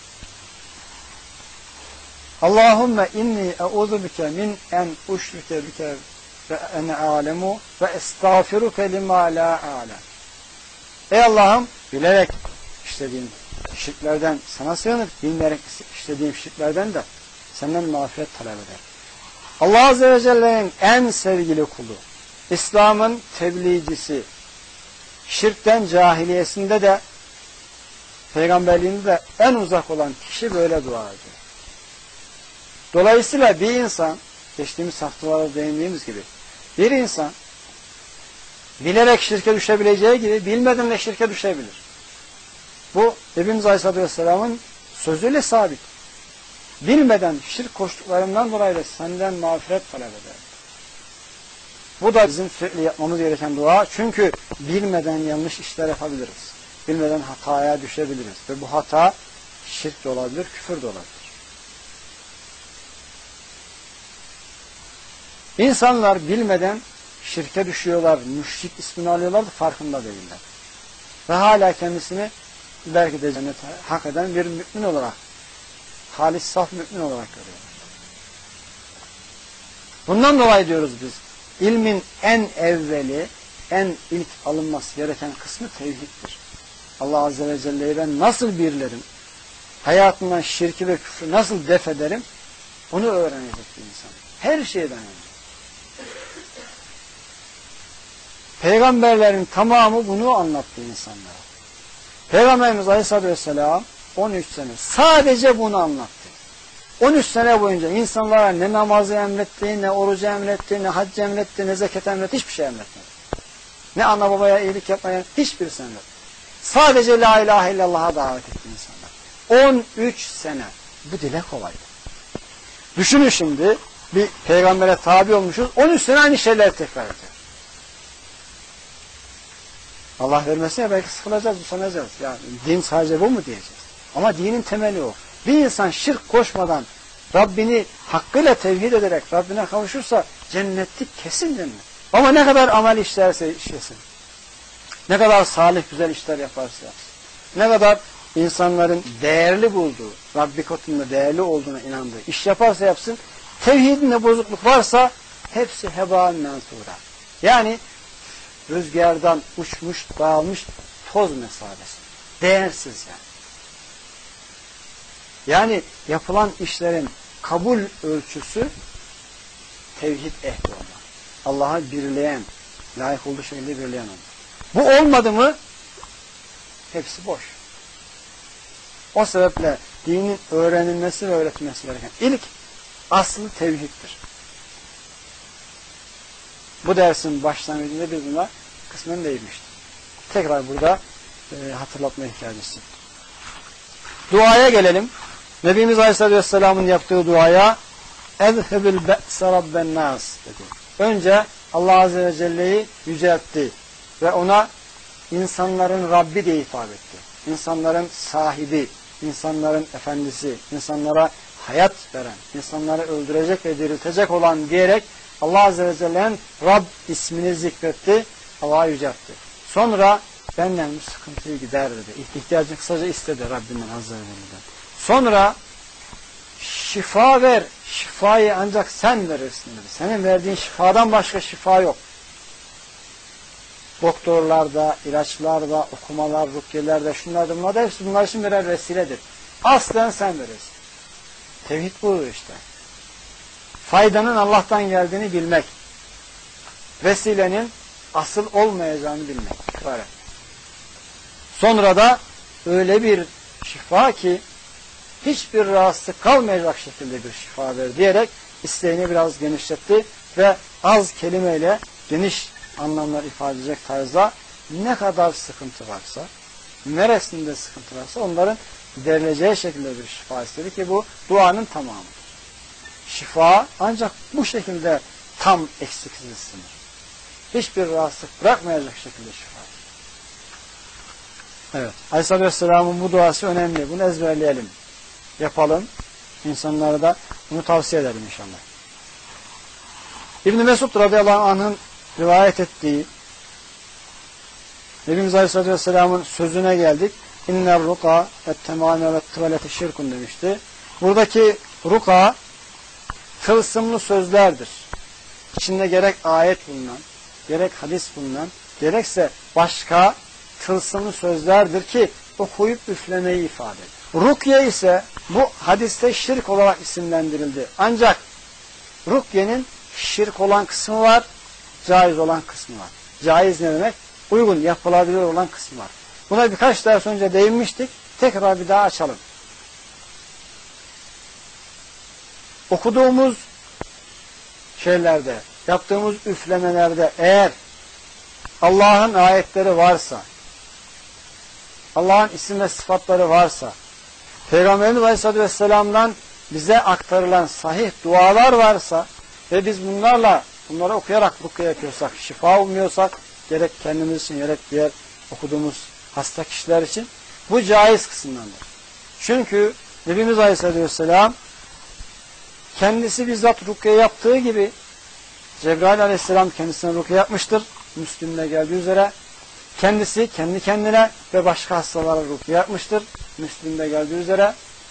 Allahümme inni e'udhu bike min en uşrike bike ve ene alemu ve estağfiruke lima la alem. Ey Allah'ım, bilerek işlediğim şirklerden sana sığınır, bilmeyerek işlediğim şirklerden de senden mağfiret talep eder. Allah Azze ve Celle'nin en sevgili kulu, İslam'ın tebliğcisi, şirkten cahiliyesinde de peygamberliğinde de en uzak olan kişi böyle dua ediyor. Dolayısıyla bir insan, geçtiğimiz haftalarda değindiğimiz gibi, bir insan bilerek şirke düşebileceği gibi bilmeden de şirke düşebilir. Bu Nebimiz Aleyhisselatü Vesselam'ın sözüyle sabit. Bilmeden şirk koştuklarından dolayı da senden mağfiret talep eder. Bu da bizim sürekli yapmamız gereken dua. Çünkü bilmeden yanlış işler yapabiliriz. Bilmeden hataya düşebiliriz. Ve bu hata şirk de olabilir, küfür de olabilir. İnsanlar bilmeden şirke düşüyorlar, müşrik ismini alıyorlar da farkında değiller. Ve hala kendisini belki de cennete hak eden bir mümin olarak, halis saf mümin olarak görüyorlar. Bundan dolayı diyoruz biz, ilmin en evveli, en ilk alınması gereken kısmı tevhiddir. Allah Azze ve Celle'yi ben nasıl birlerim, hayatından şirki ve küfrü nasıl def ederim, bunu öğrenecek bir insan. Her şeyden önce. Peygamberlerin tamamı bunu anlattı insanlara. Peygamberimiz Aleyhisselatü Vesselam 13 sene sadece bunu anlattı. 13 sene boyunca insanlara ne namazı emretti, ne orucu emretti, ne haccı emretti, ne zekat emretti, hiçbir şey emretmedi. Ne ana babaya iyilik yapmaya hiçbir emretti. Sadece la ilahe illallah'a davet etti insanlar. 13 sene. Bu dile kolaydı. Düşünün şimdi, bir peygambere tabi olmuşuz, 13 sene aynı şeyleri tekrar ediyor. Allah vermesin ya, belki sıkılacağız, usanacağız. Ya din sadece bu mu diyeceğiz. Ama dinin temeli o. Bir insan şirk koşmadan Rabbini hakkıyla tevhid ederek Rabbine kavuşursa cennetlik, kesin cennet. Ama ne kadar amel işlerse işlesin, ne kadar salih güzel işler yaparsa yapsın, ne kadar insanların değerli bulduğu, Rabbi katında değerli olduğuna inandığı iş yaparsa yapsın, tevhidinde bozukluk varsa hepsi hebâ mensûrâ. Yani rüzgardan uçmuş, dağılmış toz mesabesi. Değersiz yani. Yani yapılan işlerin kabul ölçüsü tevhid ehli olmak. Allah'a birleyen, layık olduğu şekilde birleyen olmak. Bu olmadı mı hepsi boş. O sebeple dinin öğrenilmesi ve öğretilmesi gereken ilk aslı tevhiddir. Bu dersin başlangıcında biz buna kısmen değinmiştik. Tekrar burada hatırlatma ihtiyacı hissettim. Duaya gelelim. Nebimiz Aleyhisselatü Vesselam'ın yaptığı duaya اَذْهَبِ الْبَأْسَ رَبَّ النَّاسِ dedi. Önce Allah Azze ve Celle'yi yüceltti ve ona insanların Rabbi diye hitap etti. İnsanların sahibi, insanların efendisi, insanlara hayat veren, insanları öldürecek ve diriltecek olan diyerek Allah Azze ve Celle'nin Rab ismini zikretti, Allah'a yüceltti. Sonra benden bu sıkıntıyı gider dedi. İhtiyacını kısaca istedi Rabbinden Azze ve Celle'den. Sonra şifa ver, şifayı ancak sen verirsin dedi. Senin verdiğin şifadan başka şifa yok. Doktorlarda, ilaçlarda, okumalar, rukiyeler şunlar bunlar da hepsi bunlar için birer vesiledir. Aslen sen verirsin. Tevhid budur işte. Faydanın Allah'tan geldiğini bilmek. Vesilenin asıl olmayacağını bilmek. Böyle. Sonra da öyle bir şifa ki hiçbir rahatsızlık kalmayacak şekilde bir şifa ver diyerek isteğini biraz genişletti ve az kelimeyle geniş anlamlar ifade edecek tarzda ne kadar sıkıntı varsa, neresinde sıkıntı varsa onların giderileceği şekilde bir şifa istedi ki bu duanın tamamı. Şifa ancak bu şekilde tam eksiksiz sınır. Hiçbir rahatsızlık bırakmayacak şekilde şifa. Evet. Aleyhisselatü Vesselam'ın bu duası önemli. Bunu ezberleyelim. Yapalım. İnsanlara da bunu tavsiye edelim inşallah. İbn-i Mesud radıyallahu anh'ın rivayet ettiği Nebimiz Aleyhisselatü Vesselam'ın sözüne geldik. İnner ruka ettemâne ve tıveleti şirkun demişti. Buradaki ruka tılsımlı sözlerdir. İçinde gerek ayet bulunan, gerek hadis bulunan, gerekse başka tılsımlı sözlerdir ki okuyup üflemeyi ifade eder. Rukye ise bu hadiste şirk olarak isimlendirildi. Ancak rukyenin şirk olan kısmı var, caiz olan kısmı var. Caiz ne demek? Uygun, yapılabilir olan kısmı var. Buna birkaç ders önce değinmiştik. Tekrar bir daha açalım. Okuduğumuz şeylerde, yaptığımız üflemelerde eğer Allah'ın ayetleri varsa, Allah'ın isim ve sıfatları varsa, Peygamberimiz Aleyhisselatü Vesselam'dan bize aktarılan sahih dualar varsa ve biz bunları okuyarak rukiye yapıyorsak, şifa umuyorsak, gerek kendimiz için, gerek diğer okuduğumuz hasta kişiler için bu caiz kısımdandır. Çünkü Nebimiz Aleyhisselatü Vesselam kendisi bizzat rukiye yaptığı gibi Cebrail Aleyhisselam kendisine rukiye yapmıştır. Müslim'de geldiği üzere kendisi kendi kendine ve başka hastalara rukiye yapmıştır. Müslim'de geldiği üzere.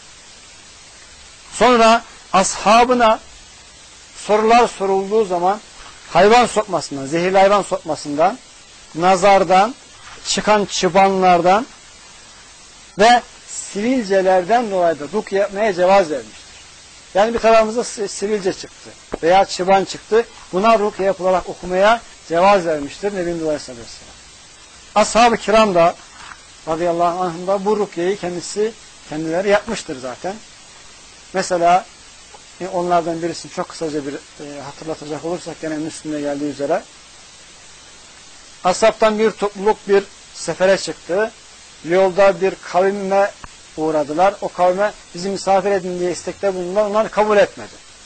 Sonra ashabına sorular sorulduğu zaman hayvan sokmasından, zehirli hayvan sokmasından, nazardan, çıkan çıbanlardan ve sivilcelerden dolayı da rukiye yapmaya cevaz vermiştir. Yani bir tarafımızda sivilce çıktı veya çıban çıktı. Buna rukiye yapılarak okumaya cevaz vermiştir Nebimiz Aleyhisselatü Vesselam. Ashab-ı kiram da radıyallahu anh da bu rukiyeyi kendileri yapmıştır zaten. Mesela onlardan birisini çok kısaca bir hatırlatacak olursak gene Müslim'de geldiği üzere ashabtan bir topluluk bir sefere çıktı. Yolda bir kavime uğradılar. O kavme bizi misafir edin diye istekte bulundular. Onlar kabul etmedi.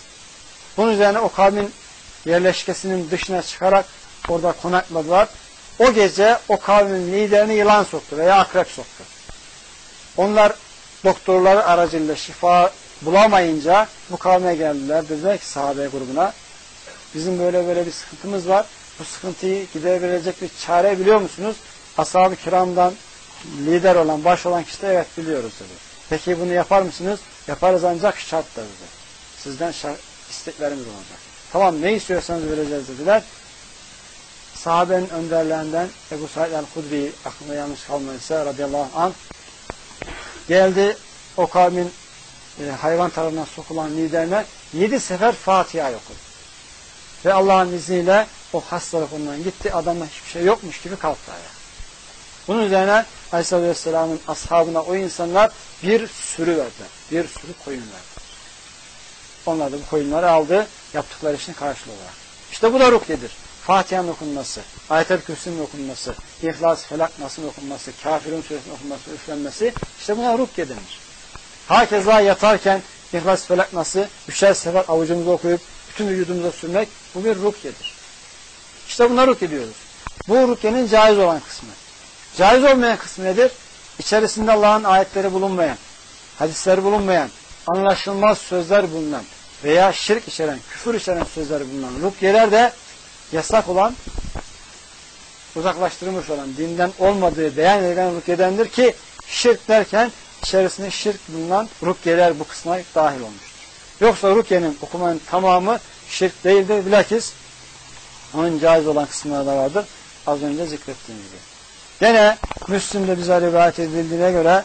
Bunun üzerine o kavmin yerleşkesinin dışına çıkarak orada konakladılar. O gece o kavmin liderini yılan soktu veya akrep soktu. Onlar doktorları aracılığıyla şifa bulamayınca bu kavme geldiler. Dediler ki sahabe grubuna, bizim böyle böyle bir sıkıntımız var. Bu sıkıntıyı giderebilecek bir çare biliyor musunuz? Ashab-ı kiramdan lider olan, baş olan kişi de evet biliyoruz dedi. Peki bunu yapar mısınız? Yaparız ancak şartla dedi. Sizden isteklerimiz olacak. Tamam, ne istiyorsanız vereceğiz dediler. Sahabenin önderlerinden Ebu Said el-Hudri, aklımda yanlış kalmayırsa radıyallahu anh, geldi o kavmin hayvan tarafından sokulan liderine 7 sefer Fatiha okudu. Ve Allah'ın izniyle o hastalık ondan gitti. Adamda hiçbir şey yokmuş gibi kalktı ayağa. Bunun üzerine Aleyhisselatü Vesselam'ın ashabına o insanlar bir sürü verdiler. Bir sürü koyun verdiler. Onlar da bu koyunları aldı, yaptıkları işin karşılığı olarak. İşte bu da rukyedir. Fatiha'nın okunması, Ayet-el Kürsü'nün okunması, İhlas, Felak, Nas'ın okunması, Kafirun Suresinin okunması, üflenmesi, işte buna rukye denir. Hakeza yatarken İhlas, Felak, Nas'ı 3'er sefer avucumuza okuyup bütün vücudumuza sürmek, bu bir rukyedir. İşte buna rukye diyoruz. Bu rukyenin caiz olan kısmı. Caiz olmayan kısmı nedir? İçerisinde Allah'ın ayetleri bulunmayan, hadisleri bulunmayan, anlaşılmaz sözler bulunan veya şirk içeren, küfür içeren sözler bulunan rukyeler de yasak olan, uzaklaştırılmış olan, dinden olmadığı beyan edilen rukyedendir ki şirk derken içerisinde şirk bulunan rukyeler bu kısma dahil olmuştur. Yoksa rukyenin, okumanın tamamı şirk değildir. Bilakis onun caiz olan kısımları da vardır. Az önce zikrettiğim gibi. Gene Müslim'de bize rivayet edildiğine göre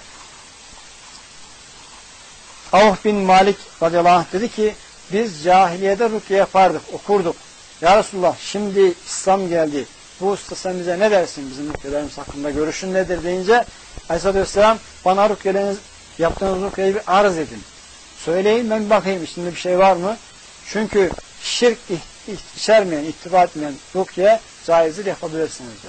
Avf bin Malik radıyallahu anh dedi ki biz cahiliyede rukye yapardık, okurduk. Ya Resulullah şimdi İslam geldi. Bu usta sen bize ne dersin bizim rukyelerimiz hakkında, görüşün nedir deyince Aleyhisselatü Vesselam bana rukyeleriniz, yaptığınız rukyeyi bir arz edin. Söyleyin ben bakayım içinde bir şey var mı? Çünkü şirk içermeyen, ittiba etmeyen rukye caizdir, yapabilirsiniz diyor.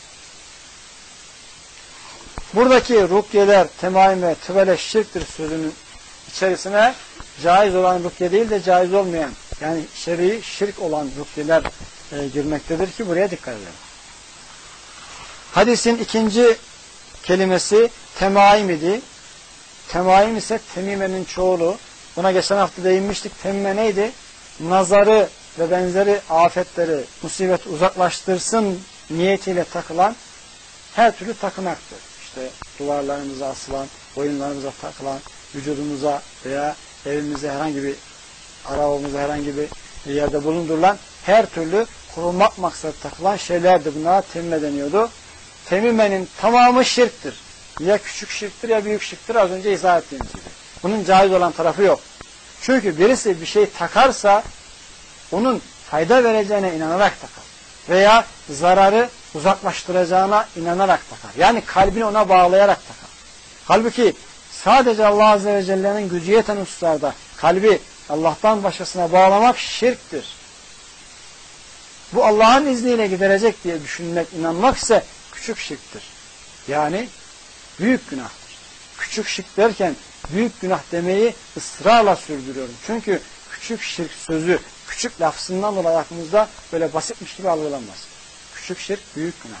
Buradaki rukyeler, temaim ve tıvele şirktir sözünün içerisine caiz olan rukye değil de caiz olmayan, yani şer'i şirk olan rukyeler girmektedir ki buraya dikkat edelim. Hadisin ikinci kelimesi temaim idi. Temaim ise temimenin çoğulu. Buna geçen hafta değinmiştik. Temime neydi? Nazarı ve benzeri afetleri, musibet uzaklaştırsın niyetiyle takılan her türlü takınaktır. İşte duvarlarımıza asılan, boyunlarımıza takılan, vücudumuza veya evimize herhangi bir arabamıza herhangi bir yerde bulundurulan her türlü korumak maksatlı takılan şeylerdi. Bunlara temime deniyordu. Temimenin tamamı şirktir. Ya küçük şirktir ya büyük şirktir. Az önce izah ettiğimiz gibi. Bunun caiz olan tarafı yok. Çünkü birisi bir şey takarsa onun fayda vereceğine inanarak takar. Veya zararı uzaklaştıracağına inanarak takar. Yani kalbini ona bağlayarak takar. Halbuki sadece Allah Azze ve Celle'nin gücü yeten hususlarda kalbi Allah'tan başkasına bağlamak şirktir. Bu Allah'ın izniyle giderecek diye düşünmek, inanmak ise küçük şirktir. Yani büyük günahtır. Küçük şirk derken büyük günah demeyi ısrarla sürdürüyorum. Çünkü küçük şirk sözü, küçük lafzından dolayı aklımızda böyle basitmiş gibi algılanmaz. Küçük şirk büyük günah.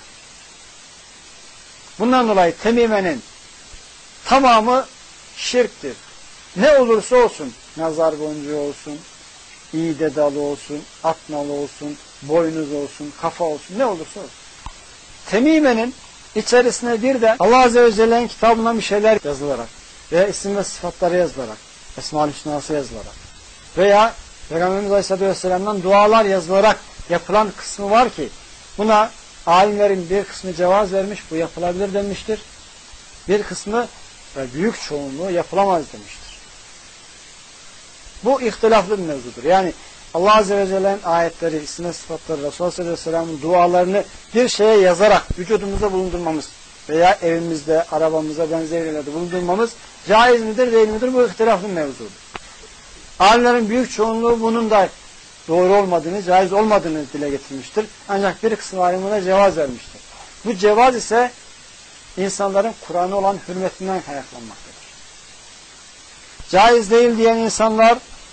Bundan dolayı temimenin tamamı şirktir. Ne olursa olsun, nazar boncuğu olsun, iğde dalı olsun, at nalı olsun, boynuz olsun, kafa olsun, ne olursa olsun. Temimenin içerisine bir de Allah Azze ve Celle'nin kitabından bir şeyler yazılarak veya isim ve sıfatları yazılarak, Esma-ül Hüsna'sı yazılarak veya Peygamberimiz Aleyhisselatü Vesselam'dan dualar yazılarak yapılan kısmı var ki buna alimlerin bir kısmı cevaz vermiş, bu yapılabilir demiştir. Bir kısmı ve büyük çoğunluğu yapılamaz demiştir. Bu ihtilaflı bir mevzudur. Yani Allah Azze ve Celle'nin ayetleri, isim ve sıfatları, Resulullah sallallahu aleyhi ve sellem'in dualarını bir şeye yazarak vücudumuzda bulundurmamız veya evimizde, arabamızda, benzeri yerlerde bulundurmamız caiz midir, değil midir? Bu ihtilaflı bir mevzudur. Alimlerin büyük çoğunluğu bunun da doğru olmadığını, caiz olmadığını dile getirmiştir. Ancak bir kısım alimine cevaz vermiştir. Bu cevaz ise insanların Kur'an'a olan hürmetinden kaynaklanmaktadır. Caiz değil diyen insanlar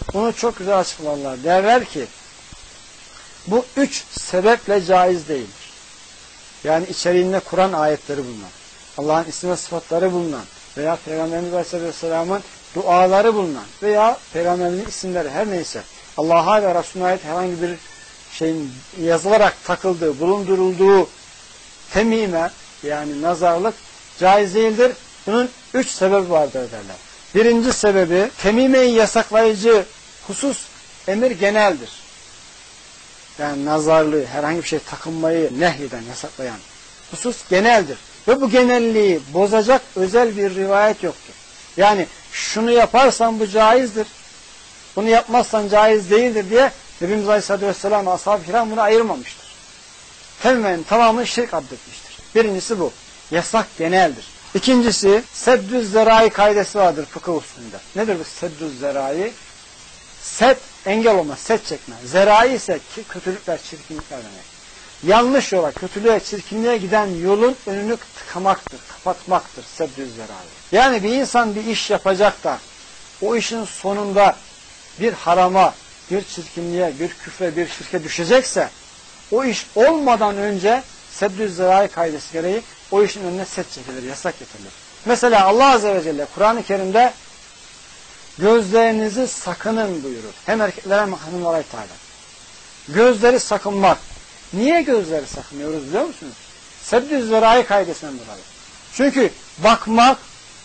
bunu çok güzel açıklarlar. Derler ki bu 3 sebeple caiz değildir. Yani içeriğinde Kur'an ayetleri bulunan, Allah'ın isim ve sıfatları bulunan veya Peygamberimiz Aleyhisselam'ın duaları bulunan veya Peygamberimizin isimleri her neyse Allah'a ve Resulüne ait herhangi bir şeyin yazılarak takıldığı, bulundurulduğu temime yani nazarlık caiz değildir. Bunun 3 sebebi vardır derler. Birinci sebebi temimeyi yasaklayıcı husus emir geneldir. Yani nazarlığı, herhangi bir şey takınmayı nehyeden, yasaklayan husus geneldir. Ve bu genelliği bozacak özel bir rivayet yoktur. Yani şunu yaparsan bu caizdir, bunu yapmazsan caiz değildir diye Nebimiz Aleyhisselatü Vesselam ashab-ı kiram bunu ayırmamıştır. Tamamen tamamını şirk addetmiştir. Birincisi bu. Yasak geneldir. İkincisi seddüz zerai kaidesi vardır fıkıh usulünde. Nedir bu seddüz zerai? Set engel olma, set çekme. Zerai ise kötülükler, çirkinlikler demek. Yanlış yola, kötülüğe, çirkinliğe giden yolun önünü tıkamaktır, kapatmaktır seddüz zerai. Yani bir insan bir iş yapacak da o işin sonunda bir harama, bir çirkinliğe, bir küfre, bir şirke düşecekse o iş olmadan önce seddüz zerai kaidesi gereği o işin önüne set çekilir, yasak getirilir. Mesela Allah Azze ve Celle Kur'an-ı Kerim'de gözlerinizi sakının buyurur. Hem erkeklere hem hanımlara hitap eder. Gözleri sakınmak. Niye gözleri sakınıyoruz biliyor musunuz? Seddüz zerai kaidesinden dolayı. Çünkü bakmak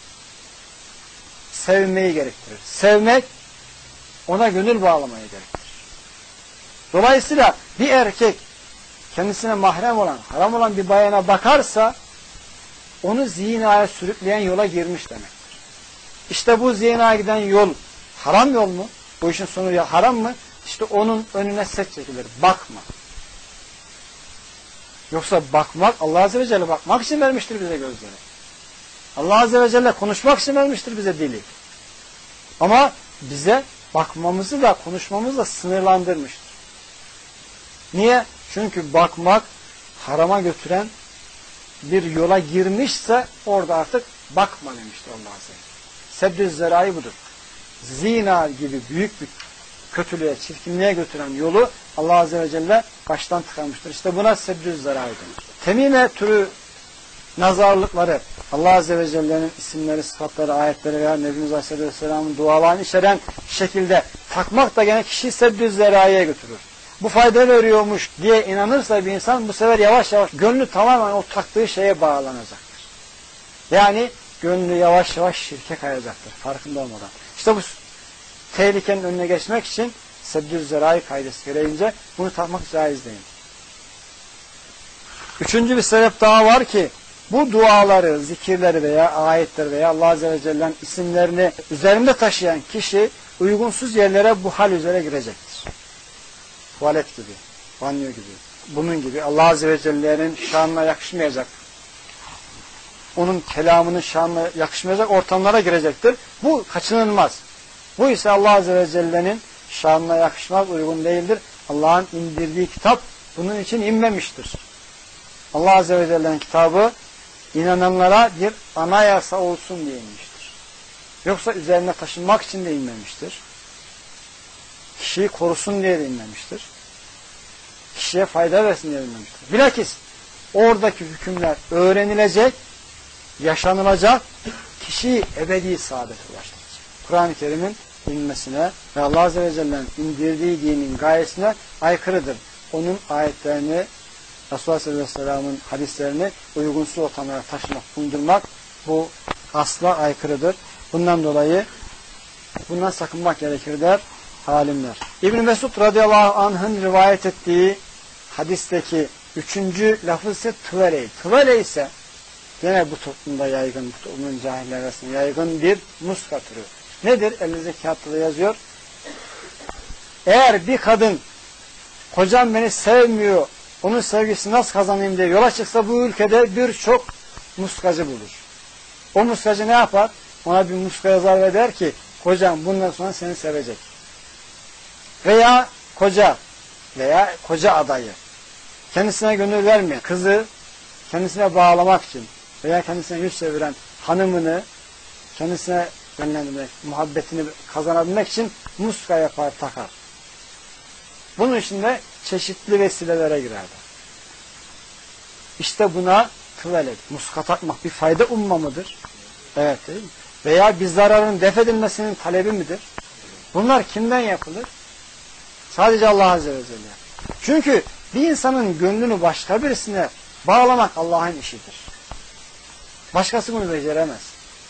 sevmeyi gerektirir. Sevmek ona gönül bağlamayı gerektirir. Dolayısıyla bir erkek kendisine mahrem olan, haram olan bir bayana bakarsa onu zinaya sürükleyen yola girmiş demektir. İşte bu zinaya giden yol haram yol mu? Bu işin sonu haram mı? İşte onun önüne set çekilir. Bakma. Yoksa bakmak, Allah Azze ve Celle bakmak için vermiştir bize gözleri. Allah Azze ve Celle konuşmak için vermiştir bize dili. Ama bize bakmamızı da konuşmamızı da sınırlandırmıştır. Niye? Çünkü bakmak harama götüren bir yola girmişse orada artık bakma demiştir Allah Azze ve Celle. Seddüz zerai budur. Zina gibi büyük bir kötülüğe, çirkinliğe götüren yolu Allah Azze ve Celle baştan tıkamıştır. İşte buna seddüz zerai denir. Temime türü nazarlıkları Allah Azze ve Celle'nin isimleri, sıfatları, ayetleri veya Nebimiz Aleyhisselam'ın dualarını içeren şekilde takmak da gene kişiyi seddüz zeraiye götürür. Bu fayda veriyormuş diye inanırsa bir insan bu sefer yavaş yavaş gönlü tamamen o taktığı şeye bağlanacaktır. Yani gönlü yavaş yavaş şirke kayacaktır farkında olmadan. İşte bu tehlikenin önüne geçmek için seddüz zerai kaidesi gereğince bunu takmak caiz değil. Üçüncü bir sebep daha var ki bu duaları, zikirleri veya ayetleri veya Allah Azze ve Celle'nin isimlerini üzerinde taşıyan kişi uygunsuz yerlere bu hal üzere girecektir. Tuvalet gibi, banyo gibi, bunun gibi Allah Azze ve Celle'nin şanına yakışmayacak, onun kelamının şanına yakışmayacak ortamlara girecektir. Bu kaçınılmaz. Bu ise Allah Azze ve Celle'nin şanına yakışmaz, uygun değildir. Allah'ın indirdiği kitap bunun için inmemiştir. Allah Azze ve Celle'nin kitabı inananlara bir anayasa olsun diye inmiştir. Yoksa üzerine taşınmak için de inmemiştir. Kişiyi korusun diye de inmemiştir. Kişiye fayda versin diye inmemiştir. Bilakis oradaki hükümler öğrenilecek, yaşanılacak, kişiyi ebedi saadete ulaştıracak. Kur'an-ı Kerim'in inmesine ve Allah Azze ve Celle'nin indirdiği dinin gayesine aykırıdır. Onun ayetlerini, Resulullah sallallahu aleyhi ve sellem'in hadislerini uygunsuz ortamlara taşımak, bulundurmak bu asla aykırıdır. Bundan dolayı bundan sakınmak gerekir der alimler. İbn-i Mesud radıyallahu anh'ın rivayet ettiği hadisteki üçüncü lafız ise tıvele. Tıvele ise gene bu toplumda yaygın, bu toplumun cahiller arasında yaygın bir muska türü. Nedir? Elinizdeki kağıtta da yazıyor. Eğer bir kadın kocam beni sevmiyor, onun sevgisini nasıl kazanayım diye yola çıksa bu ülkede birçok muskacı bulur. O muskacı ne yapar? Ona bir muska yazar ve der ki kocam bundan sonra seni sevecek. Veya koca adayı kendisine gönül vermeyen kızı kendisine bağlamak için veya kendisine yüz çeviren hanımını kendisine yönlendirmek, muhabbetini kazanabilmek için muska yapar, takar. Bunun için de çeşitli vesilelere girerdi. İşte buna tıvelet, muska takmak bir fayda ummamıdır. Evet değil mi? Veya bir zararın def edilmesinin talebi midir? Bunlar kimden yapılır? Sadece Allah Azze ve Celle. Çünkü bir insanın gönlünü başka birisine bağlamak Allah'ın işidir. Başkası bunu beceremez.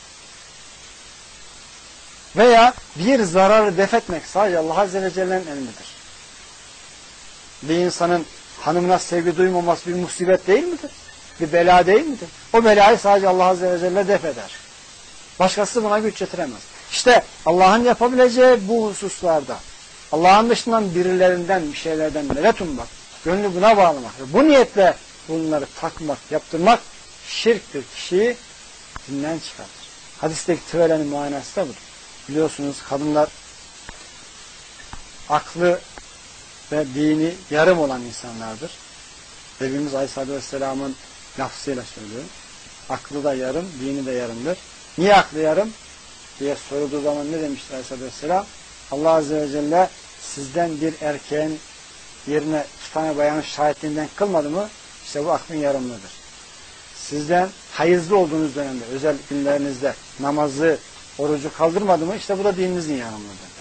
Veya bir zararı def etmek sadece Allah Azze ve Celle'nin elindedir. Bir insanın hanımına sevgi duymaması bir musibet değil midir? Bir bela değil midir? O belayı sadece Allah Azze ve Celle def eder. Başkası buna güç yetiremez. İşte Allah'ın yapabileceği bu hususlarda Allah'ın dışından birilerinden bir şeylerden medet ummak, gönlü buna bağlamak ve bu niyetle bunları takmak, yaptırmak şirktir. Kişiyi dinden çıkartır. Hadisteki tıvelenin manası da budur. Biliyorsunuz kadınlar aklı ve dini yarım olan insanlardır. Nebimiz Aleyhisselatü Vesselam'ın lafzıyla söylüyorum. Aklı da yarım, dini de yarımdır. Niye aklı yarım diye sorulduğu zaman ne demiştir Aleyhisselatü Vesselam? Allah Azze ve Celle sizden bir erkeğin yerine 2 tane bayanın şahitliğinden kılmadı mı? İşte bu aklın yarımlıdır. Sizden hayızlı olduğunuz dönemde, özel günlerinizde namazı, orucu kaldırmadı mı? İşte bu da dininizin yarımlığıdır.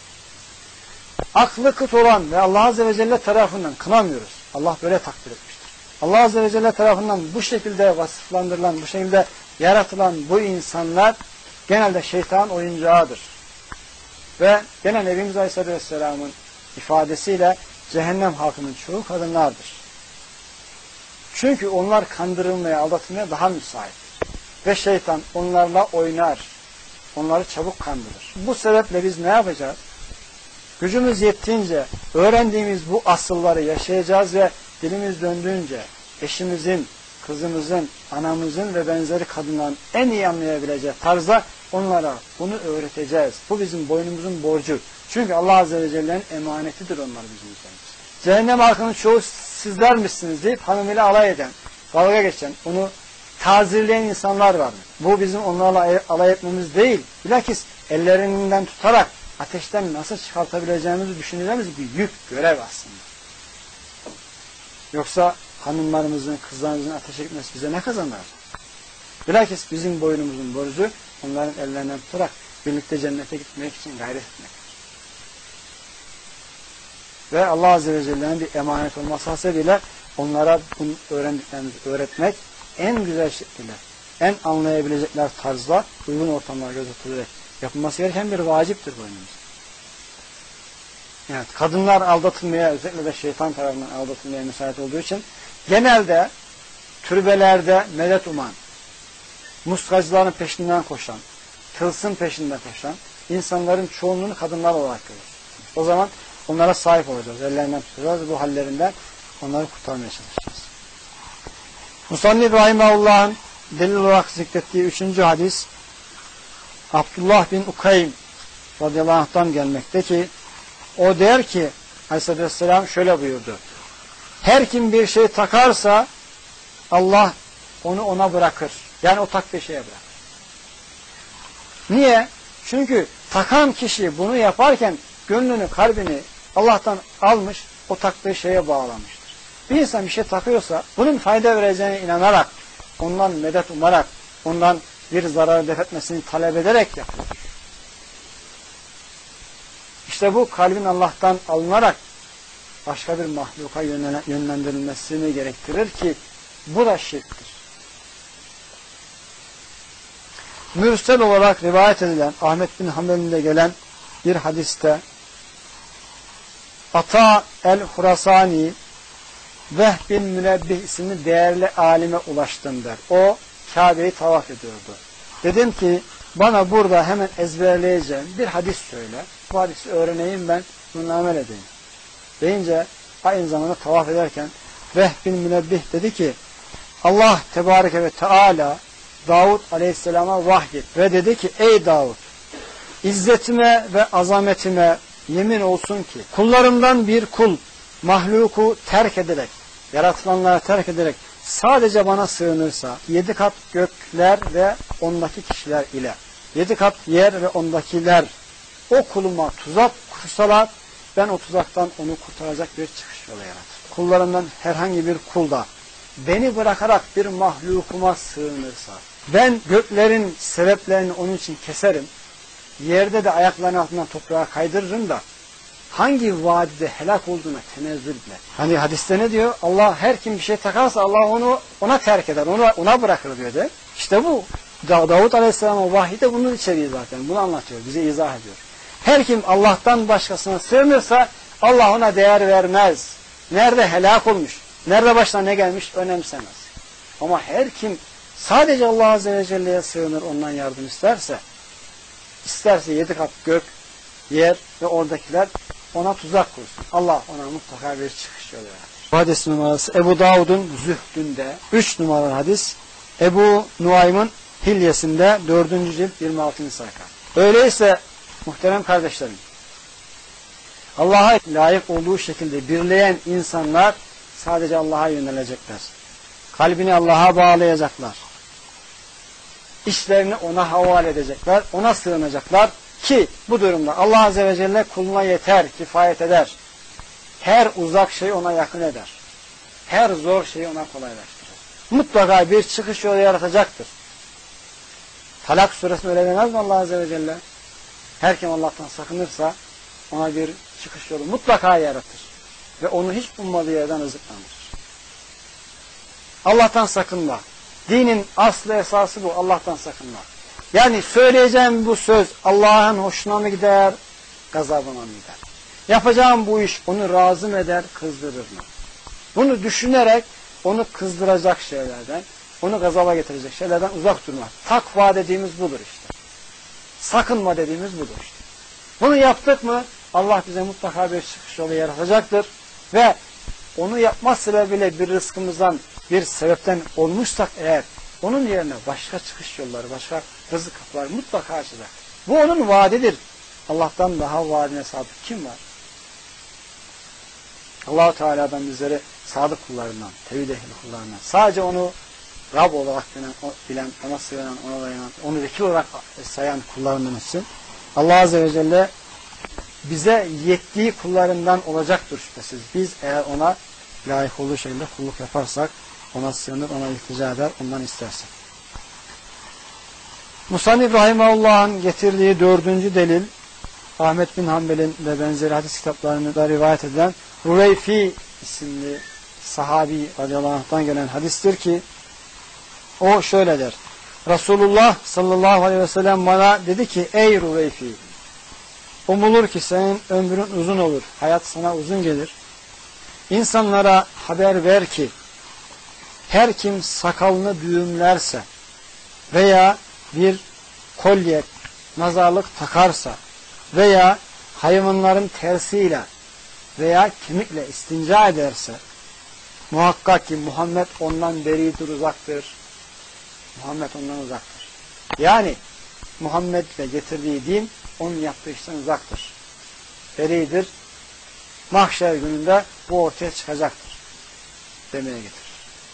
Aklı kıt olan ve Allah Azze ve Celle tarafından kınamıyoruz. Allah böyle takdir etmiştir. Allah Azze ve Celle tarafından bu şekilde vasıflandırılan, bu şekilde yaratılan bu insanlar genelde şeytan oyuncağıdır. Ve gene Nebimiz Aleyhisselatü Vesselam'ın ifadesiyle cehennem halkının çoğu kadınlardır. Çünkü onlar kandırılmaya, aldatılmaya daha müsait. Ve şeytan onlarla oynar. Onları çabuk kandırır. Bu sebeple biz ne yapacağız? Gücümüz yettiğince öğrendiğimiz bu asılları yaşayacağız ve dilimiz döndüğünce eşimizin, kızımızın, anamızın ve benzeri kadınların en iyi anlayabileceği tarzda onlara bunu öğreteceğiz. Bu bizim boynumuzun borcu. Çünkü Allah Azze ve Celle'nin emanetidir onlar bizim üzerimiz. Cehennem halkının çoğu sizlermişsiniz deyip hanımıyla alay eden, dalga geçen, onu tazirleyen insanlar var. Bu bizim onlarla alay etmemiz değil. Bilakis ellerinden tutarak ateşten nasıl çıkartabileceğimizi düşüneceğimiz bir yük, görev aslında. Yoksa hanımlarımızın, kızlarımızın ateşe gitmesi bize ne kazandırır? Bilakis bizim boynumuzun borcu onların ellerinden tutarak birlikte cennete gitmek için gayret etmektir. Ve Allah Azze ve Celle'nin bir emanet olması hasebiyle onlara bunu öğrendiklerimizi öğretmek en güzel şekilde, en anlayabilecekler tarzda uygun ortamlar gözetilerek yapılması gereken bir vaciptir boynumuz. Yani kadınlar aldatılmaya, özellikle de şeytan tarafından aldatılmaya müsait olduğu için genelde türbelerde medet uman, muskacıların peşinden koşan, tılsım peşinden koşan insanların çoğunluğunu kadınlar olarak görüyoruz. O zaman onlara sahip olacağız, ellerinden tutacağız, bu hallerinden onları kurtarmaya çalışacağız. Musannif Rahimahullah'ın delil olarak zikrettiği 3. hadis Abdullah bin Ukaym radıyallahu anh'tan gelmekte ki o der ki Aleyhisselatü Vesselam şöyle buyurdu. Her kim bir şey takarsa Allah onu ona bırakır. Yani o taktığı şeye bırakır. Niye? Çünkü takan kişi bunu yaparken gönlünü, kalbini Allah'tan almış, o taktığı şeye bağlamıştır. Bir insan bir şey takıyorsa bunun fayda vereceğine inanarak, ondan medet umarak, ondan bir zarar def etmesini talep ederek yapıyor. İşte bu kalbin Allah'tan alınarak başka bir mahluka yönlendirilmesini gerektirir ki bu da şirktir. Mürsel olarak rivayet edilen Ahmet bin Hanbel'inde gelen bir hadiste Ata el-Hurasani Vehb bin Münebbih isimli değerli alime ulaştım der. O Kabe'yi tavaf ediyordu. Dedim ki bana burada hemen ezberleyeceğim bir hadis söyle. Bu hadisi öğreneyim ben bununla amel edeyim. Deyince aynı zamanda tavaf ederken Vehb bin Münebbih dedi ki Allah Tebareke ve Teala Davud Aleyhisselam'a vahyetti ve dedi ki ey Davud İzzetime ve azametime yemin olsun ki kullarımdan bir kul mahluku terk ederek, yaratılanları terk ederek sadece bana sığınırsa 7 kat gökler ve ondaki kişiler ile 7 kat yer ve ondakiler o kuluma tuzak kursalar, ben o tuzaktan onu kurtaracak bir çıkış yolu yaratırım. Kullarından herhangi bir kulda beni bırakarak bir mahlukuma sığınırsa, ben göklerin sebeplerini onun için keserim, yerde de ayaklarının altından toprağa kaydırırım da hangi vadide helak olduğuna tenezzül bile. Hani hadiste ne diyor? Allah her kim bir şey takarsa Allah onu ona terk eder, ona bırakır diyor de. İşte bu. Davud Aleyhisselam'ın vahyi de bunun içeriği zaten. Bunu anlatıyor, bize izah ediyor. Her kim Allah'tan başkasına sığınırsa Allah ona değer vermez. Nerede helak olmuş, nerede başına ne gelmiş önemsemez. Ama her kim sadece Allah Azze ve Celle'ye sığınır, ondan yardım isterse 7 kat gök, yer ve oradakiler ona tuzak kursun. Allah ona mutlaka bir çıkış yolu yaratır. Bu hadis numarası Ebu Davud'un Zühdü'nde 3 numaralı hadis, Ebu Nuaym'ın Hilyesinde 4. cilt 26. sayfa. Öyleyse muhterem kardeşlerim, Allah'a layık olduğu şekilde birleyen insanlar sadece Allah'a yönelecekler. Kalbini Allah'a bağlayacaklar. İşlerini ona havale edecekler, ona sığınacaklar ki bu durumda Allah Azze ve Celle kuluna yeter, kifayet eder. Her uzak şeyi ona yakın eder. Her zor şeyi ona kolaylaştırır. Mutlaka bir çıkış yolu yaratacaktır. Talak suresinde öyle demez mi Allah Azze ve Celle? Her kim Allah'tan sakınırsa ona bir çıkış yolu mutlaka yaratır. Ve onu hiç ummadığı yerden rızıklandırır. Allah'tan sakınma. Dinin aslı esası bu. Allah'tan sakınma. Yani söyleyeceğim bu söz Allah'ın hoşuna mı gider, gazabına mı gider? Yapacağım bu iş onu razı mı eder, kızdırır mı? Bunu düşünerek onu kızdıracak şeylerden, onu gazaba getirecek şeylerden uzak durmak. Takva dediğimiz budur işte. Sakınma dediğimiz budur işte. Bunu yaptık mı Allah bize mutlaka bir çıkış yolu yaratacaktır ve onu yapma sebebiyle bir rızkımızdan, bir sebepten olmuşsak eğer, onun yerine başka çıkış yolları, başka rızık kapıları mutlaka açacak. Bu onun vaadidir. Allah'tan daha vaadine sadık kim var? Allah-u Teala'dan bizleri sadık kullarından, tevhid ehli kullarından, sadece onu Rab olarak bilen, ona sığınan, ona dayanan, onu vekil olarak sayan kullarından için Allah Azze ve Celle bize yettiği kullarından olacaktır şüphesiz. Biz eğer ona layık olduğu şekilde kulluk yaparsak, ona sığınır, ona iltica eder, ondan istersek. Musannif Rahimahullah'ın getirdiği 4. delil, Ahmet bin Hanbel'in ve benzeri hadis kitaplarında rivayet edilen Ruveyfi isimli sahabi radıyallahu anh'tan gelen hadistir ki, o şöyle der. Resulullah sallallahu aleyhi ve sellem bana dedi ki, ey Ruveyfi, umulur ki senin ömrün uzun olur, hayat sana uzun gelir. İnsanlara haber ver ki, her kim sakalını düğümlerse veya bir kolye, nazarlık takarsa veya hayvanların tersiyle veya kemikle istinca ederse, muhakkak ki Muhammed ondan beridir, uzaktır. Muhammed ondan uzaktır. Yani Muhammed'le getirdiği din onun yaptığı işten uzaktır. Beridir. Mahşer gününde bu ortaya çıkacaktır demeye getirir.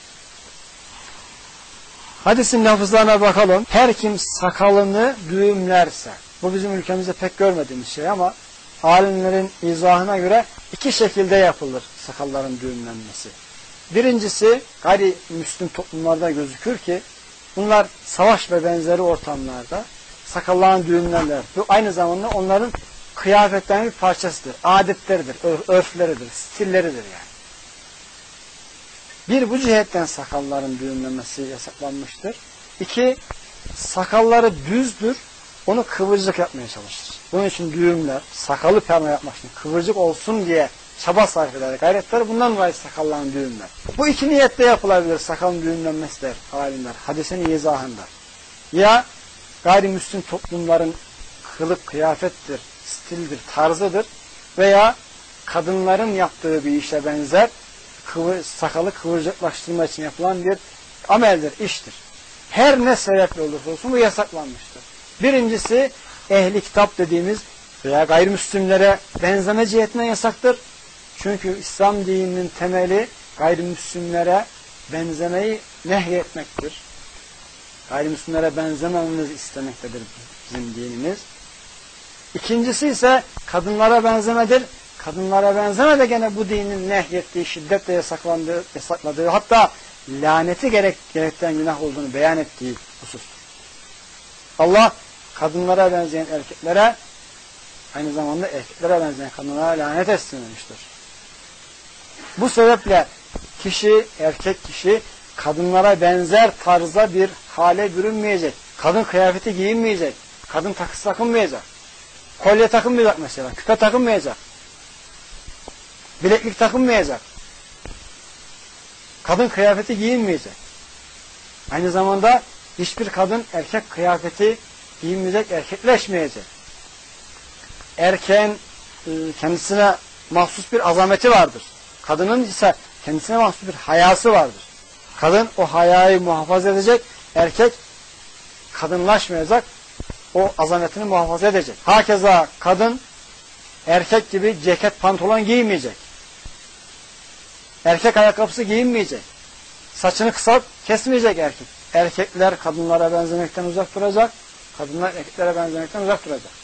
Hadisin lafızlarına bakalım. Her kim sakalını düğümlerse, bu bizim ülkemizde pek görmediğimiz şey ama alimlerin izahına göre 2 şekilde yapılır sakalların düğümlenmesi. Birincisi gayrimüslim toplumlarda gözükür ki bunlar savaş ve benzeri ortamlarda sakallarını düğümlerler. Bu aynı zamanda onların kıyafetlerinin bir parçasıdır. Adetleridir, örfleridir, stilleridir yani. Bir, bu cihetten sakalların düğümlenmesi yasaklanmıştır. 2, sakalları düzdür, onu kıvırcık yapmaya çalışır. Bunun için düğümler, sakalı perma yapmak için kıvırcık olsun diye çaba sarf eder, gayretler, bundan dolayı sakalların düğümler. Bu 2 niyette yapılabilir sakalın düğümlenmesi der alimler, hadisin izahında. Ya gayrimüslim toplumların kılık kıyafettir, stildir, tarzıdır veya kadınların yaptığı bir işe benzer sakalı kıvırcıklaştırma için yapılan bir ameldir, iştir. Her ne sebeple olursa olsun bu yasaklanmıştır. Birincisi ehli kitap dediğimiz veya gayrimüslimlere benzeme cihetinden yasaktır. Çünkü İslam dininin temeli gayrimüslimlere benzemeyi nehyetmektir. Gayrimüslimlere benzemememizi istemektedir bizim dinimiz. İkincisi ise kadınlara benzemedir. Kadınlara benzeme de gene bu dinin nehyettiği, şiddetle yasakladığı, hatta laneti gerektiren günah olduğunu beyan ettiği husustur. Allah kadınlara benzeyen erkeklere, aynı zamanda erkeklere benzeyen kadınlara lanet etsin demiştir. Bu sebeple erkek kişi kadınlara benzer tarzda bir hale bürünmeyecek. Kadın kıyafeti giyinmeyecek. Kadın takısı takınmayacak. Kolye takınmayacak mesela. Küpe takınmayacak. Bileklik takınmayacak. Kadın kıyafeti giyinmeyecek. Aynı zamanda hiçbir kadın erkek kıyafeti giyinmeyecek, erkekleşmeyecek. Erkeğin kendisine mahsus bir azameti vardır. Kadının ise kendisine mahsus bir hayası vardır. Kadın o hayayı muhafaza edecek, erkek kadınlaşmayacak, o azametini muhafaza edecek. Hakeza kadın erkek gibi ceket, pantolon giymeyecek. Erkek ayakkabısı giyinmeyecek. Saçını kısa kesmeyecek erkek. Erkekler kadınlara benzemekten uzak duracak. Kadınlar erkeklere benzemekten uzak duracak.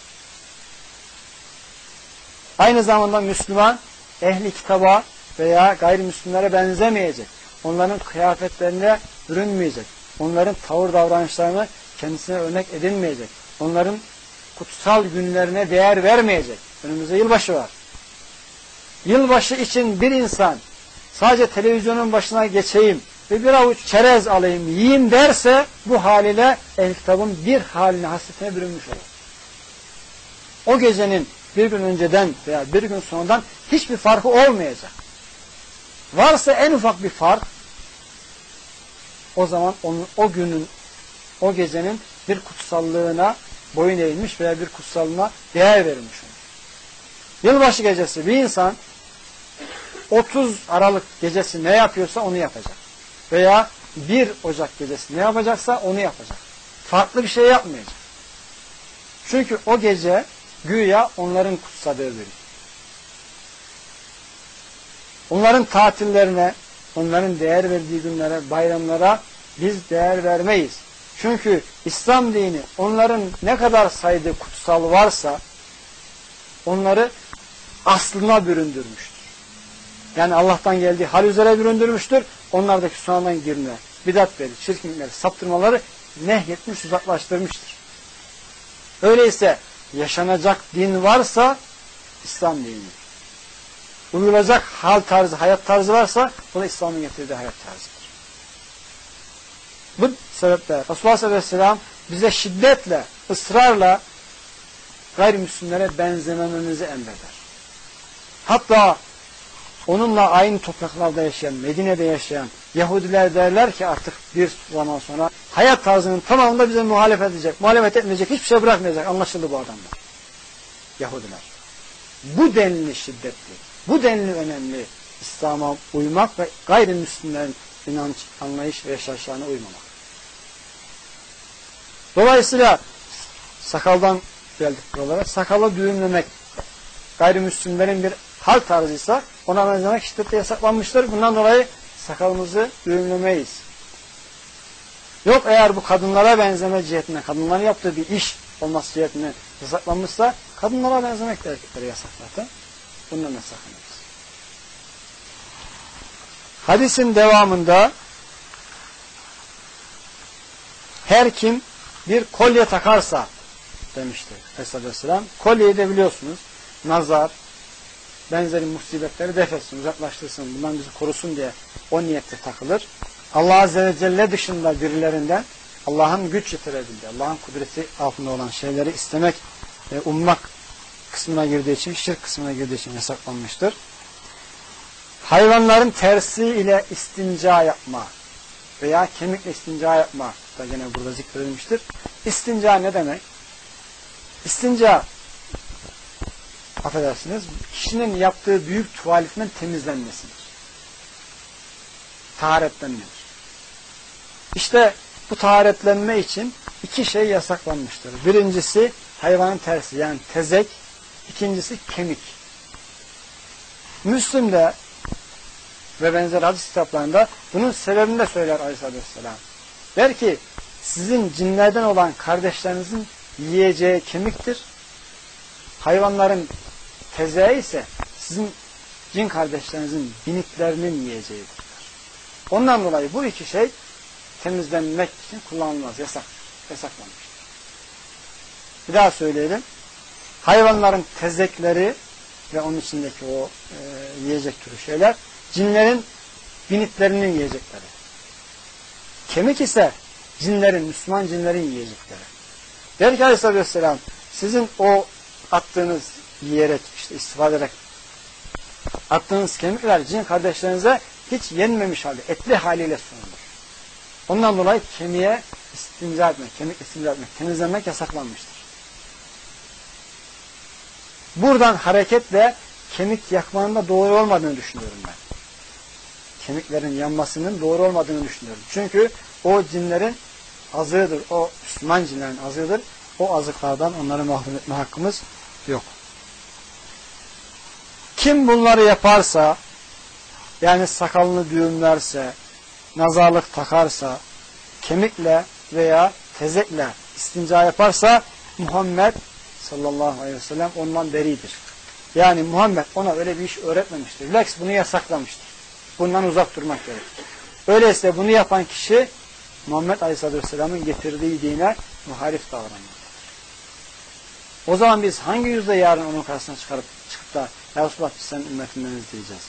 Aynı zamanda Müslüman ehli kitaba veya gayrimüslimlere benzemeyecek. Onların kıyafetlerine bürünmeyecek. Onların tavır davranışlarını kendisine örnek edinmeyecek. Onların kutsal günlerine değer vermeyecek. Önümüzde yılbaşı var. Yılbaşı için bir insan sadece televizyonun başına geçeyim ve bir avuç çerez alayım, yiyeyim derse bu haliyle ehl-i kitabın bir haline, hasretine bürünmüş olur. O gecenin bir gün önceden veya bir gün sonradan hiçbir farkı olmayacak. Varsa en ufak bir fark, o zaman o gecenin bir kutsallığına boyun eğilmiş veya bir kutsallığına değer verilmiş olur. Yılbaşı gecesi bir insan 30 Aralık gecesi ne yapıyorsa onu yapacak. Veya 1 Ocak gecesi ne yapacaksa onu yapacak. Farklı bir şey yapmayacak. Çünkü o gece güya onların kutsadığı bir gün. Onların tatillerine, onların değer verdiği günlere, bayramlara biz değer vermeyiz. Çünkü İslam dini onların ne kadar saydığı kutsal varsa onları aslına büründürmüştür. Yani Allah'tan geldiği hal üzere büründürmüştür. Onlardaki sonradan girme, bidatleri, çirkinlikleri, saptırmaları nehyetmiş, uzaklaştırmıştır. Öyleyse yaşanacak din varsa İslam dinidir. Uyulacak hal tarzı, hayat tarzı varsa bu da İslam'ın getirdiği hayat tarzıdır. Bu sebeple Resulullah Aleyhisselam bize şiddetle, ısrarla gayrimüslimlere benzemememizi emreder. Hatta onunla aynı topraklarda yaşayan, Medine'de yaşayan Yahudiler derler ki artık bir zaman sonra hayat tarzının tamamında bize muhalefet edecek. Muhalefet etmeyecek, hiçbir şey bırakmayacak. Anlaşıldı bu adamlar. Yahudiler. Bu denli şiddetli, bu denli önemli İslam'a uymak ve gayrimüslimlerin inanç, anlayış ve yaşayışlarına uymamak. Dolayısıyla sakaldan geldik buralara. Sakalı düğümlemek gayrimüslimlerin bir hal tarzıysa ona benzemek şiddetle yasaklanmıştır. Bundan dolayı sakalımızı düğümlemeyiz. Yok eğer bu kadınlara benzeme cihetine, kadınların yaptığı bir iş olması cihetine yasaklanmışsa kadınlara benzemek de erkeklere yasakladı. Bundan da sakınırız. Hadisin devamında her kim bir kolye takarsa demişti Aleyhisselam. Kolyeyi de biliyorsunuz nazar, benzeri musibetleri def etsin, uzaklaştırsın, bundan bizi korusun diye o niyette takılır. Allah Azze ve Celle dışında birilerinden Allah'ın güç yetirebildiği, Allah'ın kudreti altında olan şeyleri istemek ve ummak kısmına girdiği için, şirk kısmına girdiği için yasaklanmıştır. Hayvanların tersi ile istinca yapma veya kemikle istinca yapma da yine burada zikredilmiştir. İstinca ne demek? İstinca, affedersiniz, kişinin yaptığı büyük tuvaletinden temizlenmesidir. Taharetlenmedir. İşte bu taharetlenme için iki şey yasaklanmıştır. Birincisi hayvanın tersi, yani tezek. İkincisi kemik. Müslim'de ve benzer hadis kitaplarında bunun sebebini de söyler Aleyhisselam. Der ki sizin cinlerden olan kardeşlerinizin yiyeceği kemiktir. Hayvanların tezeği ise sizin cin kardeşlerinizin biniklerinin yiyeceğidir. Ondan dolayı bu iki şey temizlenmek için kullanılmaz. Yasaklanmıştır. Bir daha söyleyelim. Hayvanların tezekleri ve onun içindeki o yiyecek türü şeyler cinlerin biniklerinin yiyecekleri. Kemik ise cinlerin, Müslüman cinlerin yiyecekleri. Der ki Aleyhisselatü Vesselam, sizin o attığınız, yiyerek, işte istifade ederek attığınız kemikler cin kardeşlerinize hiç yenmemiş halde, etli haliyle sunulur. Ondan dolayı kemiğe istinca etmek, kemik istinca etmek, temizlenmek yasaklanmıştır. Buradan hareketle kemik yakmanın da doğru olmadığını düşünüyorum ben. Kemiklerin yanmasının doğru olmadığını düşünüyorum. Çünkü o cinlerin azığıdır. O Müslüman cinlerin azığıdır. O azıklardan onları mahrum etme hakkımız yok. Kim bunları yaparsa, yani sakalını düğümlerse, nazarlık takarsa, kemikle veya tezekle istinca yaparsa Muhammed sallallahu aleyhi ve sellem ondan beridir. Yani Muhammed ona öyle bir iş öğretmemiştir. Bilakis bunu yasaklamıştır. Bundan uzak durmak gerekir. Öyleyse bunu yapan kişi Muhammed aleyhisselatü vesselamın getirdiği dine muhalif davranmalıdır. O zaman biz hangi yüzle yarın onun karşısına çıkıp da ya Resulullah biz senin ümmetinden diyeceğiz.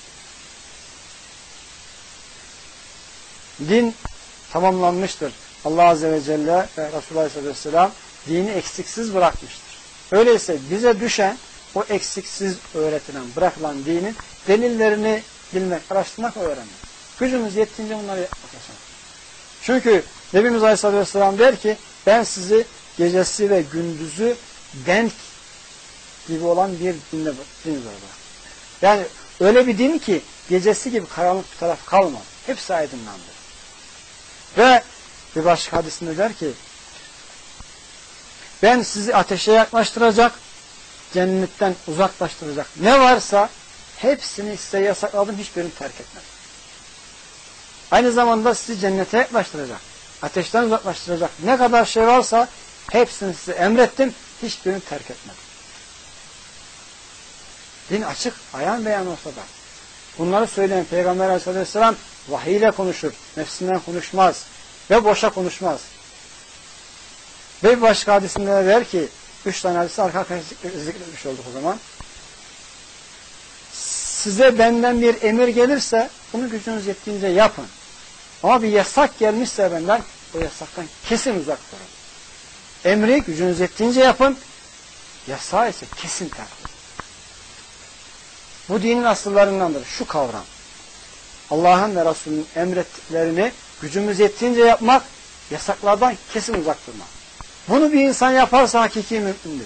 Din tamamlanmıştır. Allah Azze ve Celle ve Resulullah Aleyhisselatü Vesselam dini eksiksiz bırakmıştır. Öyleyse bize düşen o eksiksiz öğretilen, bırakılan dinin delillerini bilmek, araştırmak, öğrenmek. Gücümüz yettiğince bunları yapmak. Çünkü Nebimiz Aleyhisselatü Vesselam der ki ben sizi gecesi ve gündüzü denk gibi olan bir dinle bırakıyorum. Yani öyle bir din ki gecesi gibi karanlık bir taraf kalmaz. Hepsi aydınlandı. Ve bir başka hadisinde der ki ben sizi ateşe yaklaştıracak, cennetten uzaklaştıracak ne varsa hepsini size yasakladım, hiçbirini terk etmem. Aynı zamanda sizi cennete yaklaştıracak, ateşten uzaklaştıracak ne kadar şey varsa hepsini size emrettim, hiçbirini terk etmedim. Din açık, ayan beyan ortada. Bunları söyleyen Peygamber Aleyhisselatü Vesselam vahiy ile konuşur, nefsinden konuşmaz ve boşa konuşmaz. Ve bir başka hadisinde de der ki, 3 tane hadisi arka arkaya zikretmiş olduk o zaman. Size benden bir emir gelirse bunu gücünüz yettiğince yapın. Ama bir yasak gelmişse benden o yasaktan kesin uzak durun. Emri gücünüz yettiğince yapın, yasağı ise kesin terk edin. Bu dinin asıllarındandır şu kavram. Allah'ın ve Resulünün emrettiklerini gücümüz yettiğince yapmak, yasaklardan kesin uzak durmak. Bunu bir insan yaparsa hakiki mümindir.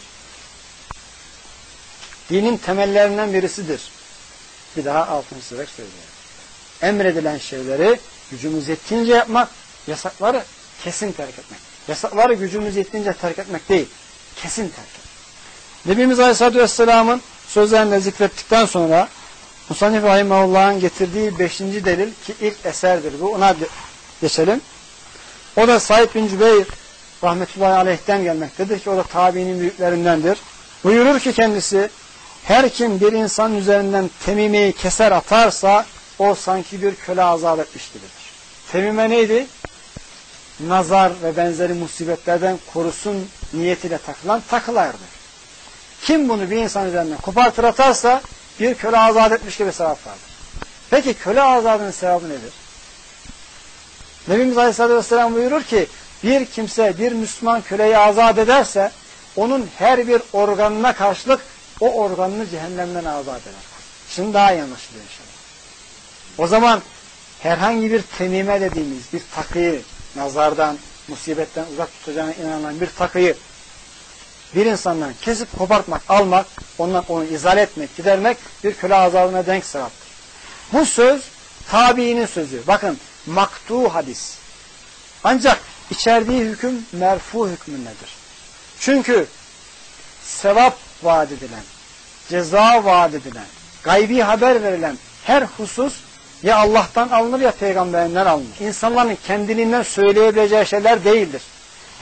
Dinin temellerinden birisidir. Bir daha altını çizerek söylüyorum. Emredilen şeyleri gücümüz yettiğince yapmak, yasakları kesin terk etmek. Yasakları gücümüz yettiğince terk etmek değil, kesin terk etmek. Nebimiz Aleyhisselatü Vesselam'ın sözlerinde zikrettikten sonra Musannif Rahimahullah'ın getirdiği 5. delil ki ilk eserdir bu. Ona geçelim. O da Said bin Cübeyr rahmetullahi aleyh'ten gelmektedir ki o da tabiinin büyüklerindendir. Buyurur ki kendisi her kim bir insan üzerinden temimeyi keser atarsa o sanki bir köle azat etmiş gibidir. Temime neydi? Nazar ve benzeri musibetlerden korusun niyetiyle takılan takılardır. Kim bunu bir insan üzerinden kopartır atarsa bir köle azat etmiş gibi sevap vardır. Peki köle azadının sevabı nedir? Nebimiz Aleyhisselatü Vesselam buyurur ki bir kimse bir Müslüman köleyi azat ederse onun her bir organına karşılık o organını cehennemden azat eder. Şimdi daha iyi anlaşılıyor inşallah. O zaman herhangi bir temime dediğimiz bir takıyı nazardan, musibetten uzak tutacağına inanılan bir takıyı bir insandan kesip kopartmak, almak, ondan onu izale etmek, gidermek bir köle azabına denk sevaptır. Bu söz tabiinin sözü. Bakın maktu hadis. Ancak içerdiği hüküm merfu hükmündedir. Çünkü sevap vaat edilen, ceza vaat edilen, gaybi haber verilen her husus ya Allah'tan alınır ya peygamberinden alınır. İnsanların kendiliğinden söyleyebileceği şeyler değildir.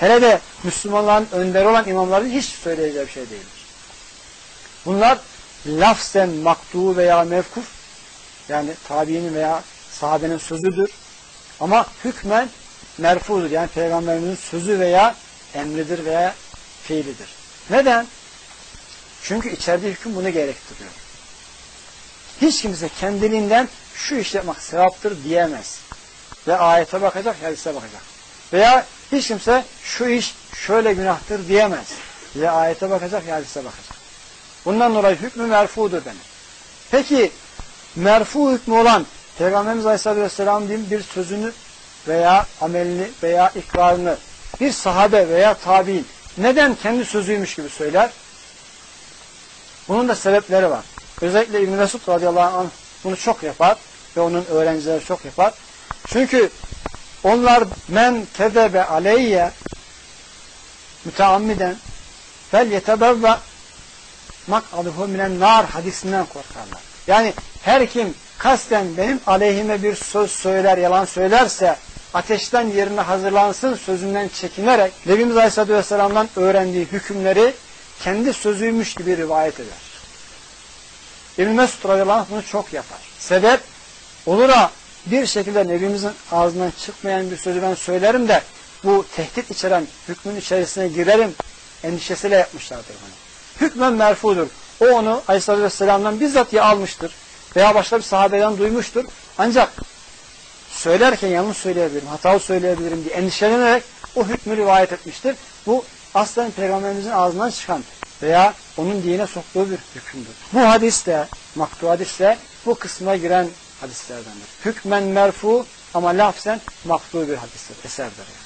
hele de Müslümanların önderi olan imamların hiç söyleyeceği bir şey değildir. Bunlar lafzen maktu veya mevkuf, yani tabiinin veya sahabenin sözüdür. Ama hükmen merfudur. Yani Peygamberimizin sözü veya emridir veya fiilidir. Neden? Çünkü içerdiği hüküm bunu gerektiriyor. Hiç kimse kendiliğinden şu iş yapmak sevaptır diyemez. Ve ayete bakacak, hadise bakacak. Veya hiç kimse şu iş şöyle günahtır diyemez. Ya ayete bakacak, ya hadise bakacak. Bundan dolayı hükmü merfudur denir. Peki merfu hükmü olan Peygamberimiz Aleyhisselatü Vesselam'ın bir sözünü veya amelini veya ikrarını bir sahabe veya tabi'in neden kendi sözüymüş gibi söyler? Bunun da sebepleri var. Özellikle İbn Mesud radıyallahu anh bunu çok yapar ve onun öğrencileri çok yapar. Çünkü onlar men kezebe aleyye müteammiden fel yetebevve mak'aduhu minen nar hadisinden korkarlar. Yani her kim kasten benim aleyhime bir söz söyler, yalan söylerse ateşten yerine hazırlansın sözünden çekinerek Nebimiz Aleyhisselatü Vesselam'dan öğrendiği hükümleri kendi sözüymüş gibi rivayet eder. İbn Mesud radıyallahu anh bunu çok yapar. Sebep olur ha bir şekilde Nebimizin ağzından çıkmayan bir sözü ben söylerim de bu tehdit içeren hükmün içerisine girerim endişesiyle yapmışlardır bunu. Hükmen merfudur. O onu Aleyhisselatü Vesselam'dan bizzat ya almıştır veya başka bir sahabeden duymuştur. Ancak söylerken yanlış söyleyebilirim, hatalı söyleyebilirim diye endişelenerek o hükmü rivayet etmiştir. Bu aslen Peygamberimizin ağzından çıkan veya onun dine soktuğu bir hükümdür. Bu hadis de, maktu hadis de bu kısma giren hadislerdendir. Hükmen merfu ama lafzen maktu bir hadistir, eserdir. Yani.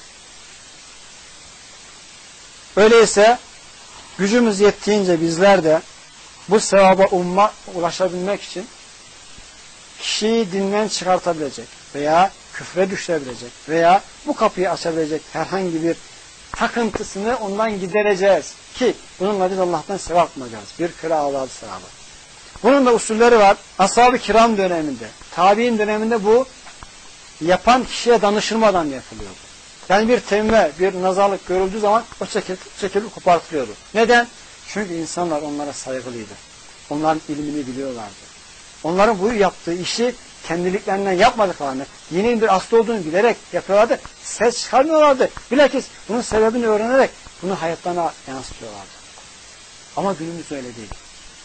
Öyleyse gücümüz yettiğince bizler de bu sevaba ulaşabilmek için kişiyi dinden çıkartabilecek veya küfre düşürebilecek veya bu kapıyı açabilecek herhangi bir takıntısını ondan gidereceğiz ki bununla biz Allah'tan sevap bulacağız. Bir köle azabı sevabı. Bunun da usulleri var. Ashab-ı kiram döneminde, tabi'in döneminde bu yapan kişiye danışılmadan yapılıyordu. Yani bir tevme, bir nazarlık görüldüğü zaman o çekilip kopartılıyordu. Neden? Çünkü insanlar onlara saygılıydı. Onların ilmini biliyorlardı. Onların bu yaptığı işi kendiliklerinden yapmadıklarını, dinin bir aslı olduğunu bilerek yapıyorlardı. Ses çıkarmıyorlardı. Bilakis bunun sebebini öğrenerek bunu hayatlarına yansıtıyorlardı. Ama günümüz öyle değil.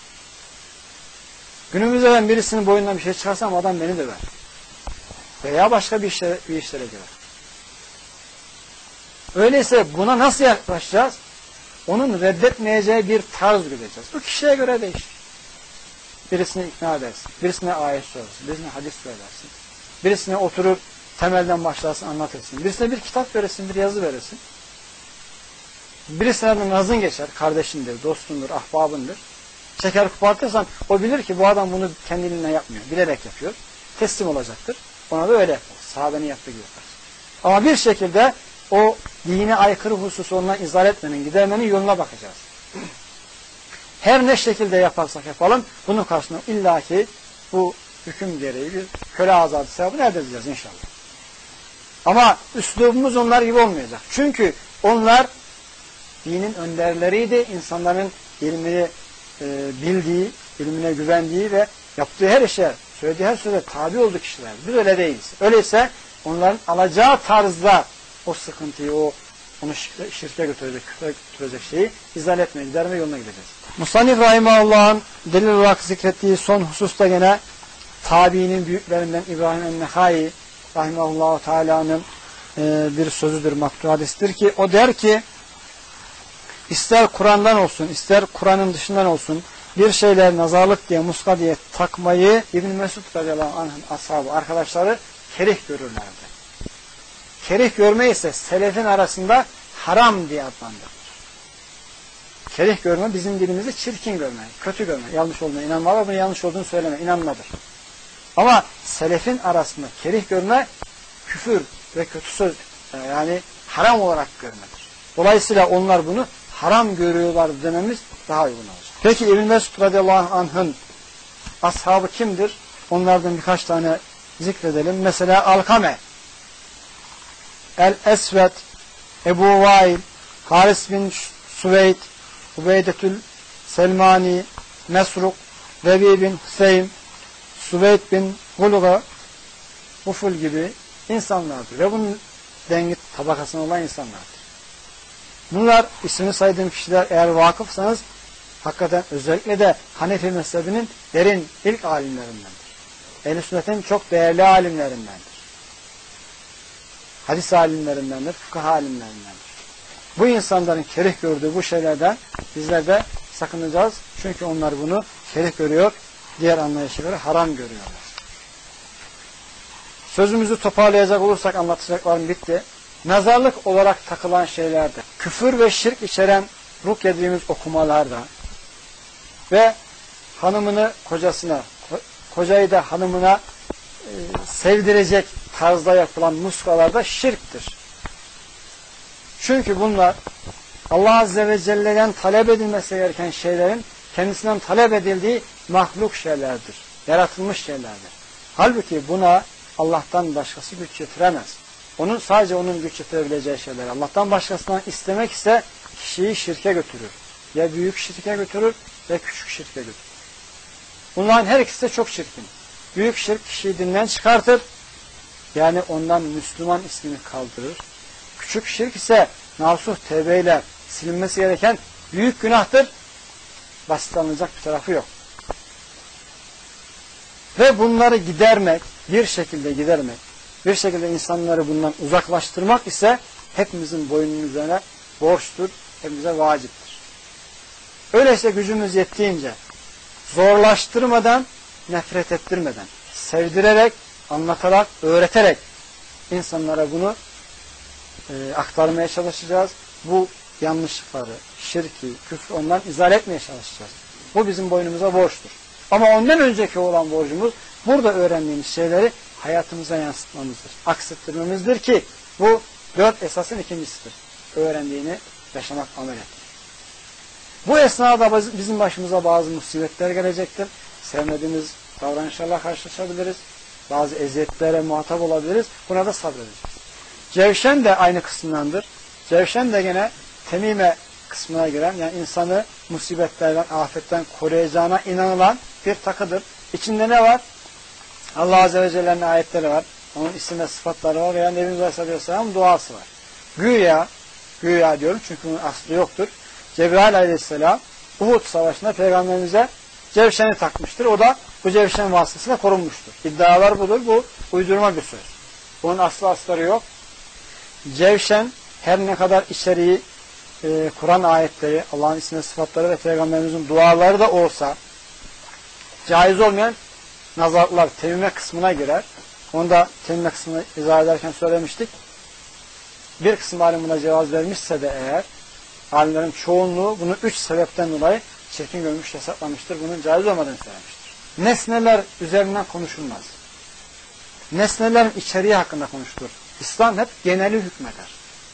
Günümüzde ben birisinin boyundan bir şey çıkarsam adam beni döver. Veya başka bir işlere girer. Öyleyse buna nasıl yaklaşacağız? Onun reddetmeyeceği bir tarz gideceğiz. Bu kişiye göre değişir. Birisini ikna edersin, birisine ayet söylersin, birisine hadis söylersin, birisine oturur temelden başlarsın anlatırsın, birisine bir kitap verirsin, bir yazı verirsin. Birisine de nazın geçer, kardeşindir, dostundur, ahbabındır. Şeker kopartırsan o bilir ki bu adam bunu kendiliğinden yapmıyor, bilerek yapıyor. Teslim olacaktır. Ona da öyle yapar. Sahabenin yaptığı gibi yapar. Ama bir şekilde o dine aykırı hususu ondan izah etmenin, gidermenin yoluna bakacağız. Her ne şekilde yaparsak yapalım, bunun karşısında illaki bu hüküm gereği bir köle azabı sevabını elde edeceğiz inşallah. Ama üslubumuz onlar gibi olmayacak. Çünkü onlar dinin önderleriydi. İnsanların ilmini bildiği, ilmine güvendiği ve yaptığı her işe, söylediği her söze tabi olduğu kişiler. Biz öyle değiliz. Öyleyse onların alacağı tarzda o sıkıntıyı, onu şirke götürecek, küfre götürecek şeyi izah etmeye, giderme yoluna gideceğiz. Musannif Rahimahullah'ın delil olarak zikrettiği son hususta gene tabiinin büyüklerinden İbrahim el-Nehai Rahimahullahu Teala'nın bir sözüdür, maktu hadistir ki o der ki ister Kur'an'dan olsun, ister Kur'an'ın dışından olsun bir şeyler nazarlık diye, muska diye takmayı İbn Mesud radıyallahu anh'ın ashabı, arkadaşları kerih görürlerdi. Kerih görme ise selefin arasında haram diye adlandırılır. Kerih görme bizim dilimizde çirkin görme, kötü görme, yanlış olduğuna inanma ve bunun yanlış olduğunu söyleme, inanmadır. Ama selefin arasında kerih görme küfür ve kötü söz yani haram olarak görmedir. Dolayısıyla onlar bunu haram görüyorlar dememiz daha uygun olacak. Peki İbn Mesud radıyallahu anh'ın ashabı kimdir? Onlardan birkaç tane zikredelim. Mesela Alkame, El-Esved, Ebu Vail, Haris bin Süveyd, Ubeydetül Selmani, Mesruk, Rebi bin Hüseyin, Süveyd bin Hulga, Uful gibi insanlardır. Ve bunun dengi tabakasına olan insanlardır. Bunlar ismini saydığım kişiler, eğer vakıfsanız hakikaten özellikle de Hanefi mezhebinin derin ilk alimlerindendir. Ehl-i sünnetin çok değerli alimlerindendir. Hadis alimlerindendir, fıkıh alimlerindendir. Bu insanların kerih gördüğü bu şeylerden bizler de sakınacağız. Çünkü onlar bunu kerih görüyor, diğer anlayışları haram görüyorlar. Sözümüzü toparlayacak olursak anlatacaklarım bitti. Nazarlık olarak takılan şeylerde, küfür ve şirk içeren rukye dediğimiz okumalarda ve hanımını kocasına, kocayı da hanımına sevdirecek tarzda yapılan muskalarda şirktir. Çünkü bunlar Allah Azze ve Celle'den talep edilmesi gereken şeylerin kendisinden talep edildiği mahluk şeylerdir. Yaratılmış şeylerdir. Halbuki buna Allah'tan başkası güç getiremez. Sadece onun güç getirebileceği şeyler. Allah'tan başkasından istemek ise kişiyi şirke götürür. Ya büyük şirke götürür ya küçük şirke götürür. Bunların her ikisi de çok çirkin. Büyük şirk kişiyi dinden çıkartır. Yani ondan Müslüman ismini kaldırır. Küçük şirk ise nasuh tevbeyle silinmesi gereken büyük günahtır. Basit alınacak bir tarafı yok. Ve bunları gidermek, bir şekilde insanları bundan uzaklaştırmak ise hepimizin boynunun üzerine borçtur, hepimize vaciptir. Öyleyse gücümüz yettiğince zorlaştırmadan, nefret ettirmeden, sevdirerek, anlatarak, öğreterek insanlara bunu aktarmaya çalışacağız. Bu yanlışlıkları, şirki, küfrü ondan izale etmeye çalışacağız. Bu bizim boynumuza borçtur. Ama ondan önceki olan borcumuz burada öğrendiğimiz şeyleri hayatımıza yansıtmamızdır. Aksettirmemizdir ki bu 4 esasın ikincisidir. Öğrendiğini yaşamak, amel etmek. Bu esnada bizim başımıza bazı musibetler gelecektir. Sevmediğimiz davranışlarla karşılaşabiliriz. Bazı eziyetlere muhatap olabiliriz. Buna da sabredeceğiz. Cevşen de aynı kısımdandır. Cevşen de gene temime kısmına giren, yani insanı musibetlerden, afetten koruyacağına inanılan bir takıdır. İçinde ne var? Allah Azze ve Celle'nin ayetleri var. Onun isim ve sıfatları var veya Nebimiz Aleyhisselam'ın duası var. Güya diyorum çünkü bunun aslı yoktur. Cebrail Aleyhisselam Uhud Savaşı'nda Peygamberimize cevşeni takmıştır. O da bu cevşen vasıtasıyla korunmuştur. İddialar budur. Bu uydurma bir söz. Bunun aslı astarı yok. Cevşen her ne kadar içeriği Kur'an ayetleri, Allah'ın isim ve sıfatları ve Peygamberimizin duaları da olsa caiz olmayan nazarlar temime kısmına girer. Onu da temime kısmını izah ederken söylemiştik. Bir kısım alim buna cevaz vermişse de eğer alimlerin çoğunluğu bunu 3 sebepten dolayı çirkin görmüş, yasaklamıştır. Bunun caiz olmadığını söylemiştir. Nesneler üzerinden konuşulmaz. Nesnelerin içeriği hakkında konuşulur. İslam hep geneli hükmeder.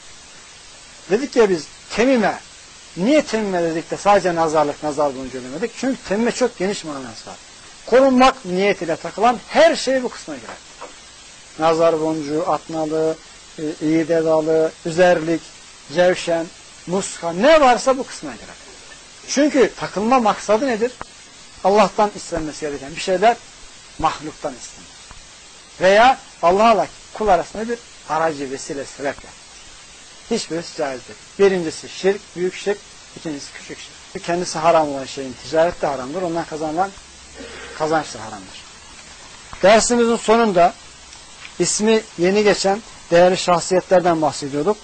Dedik ya biz temime. Niye temime dedik de sadece nazarlık, nazar boncuğu demedik? Çünkü temime çok geniş manası var. Korunmak niyetiyle takılan her şey bu kısma girer. Nazar boncuğu, atnalı, iğde dalı, üzerlik, cevşen, muska, ne varsa bu kısma girer. Çünkü takılma maksadı nedir? Allah'tan istenmesi gereken bir şeyler mahluktan istenir. Veya Allah'la kul arasında bir aracı, vesile, sebep yapar. Hiçbirisi caiz değil. Birincisi şirk, büyük şirk. İkincisi küçük şirk. Kendisi haram olan şeyin ticaret de haramdır. Ondan kazanılan kazanç da haramdır. Dersimizin sonunda ismi yeni geçen değerli şahsiyetlerden bahsediyorduk.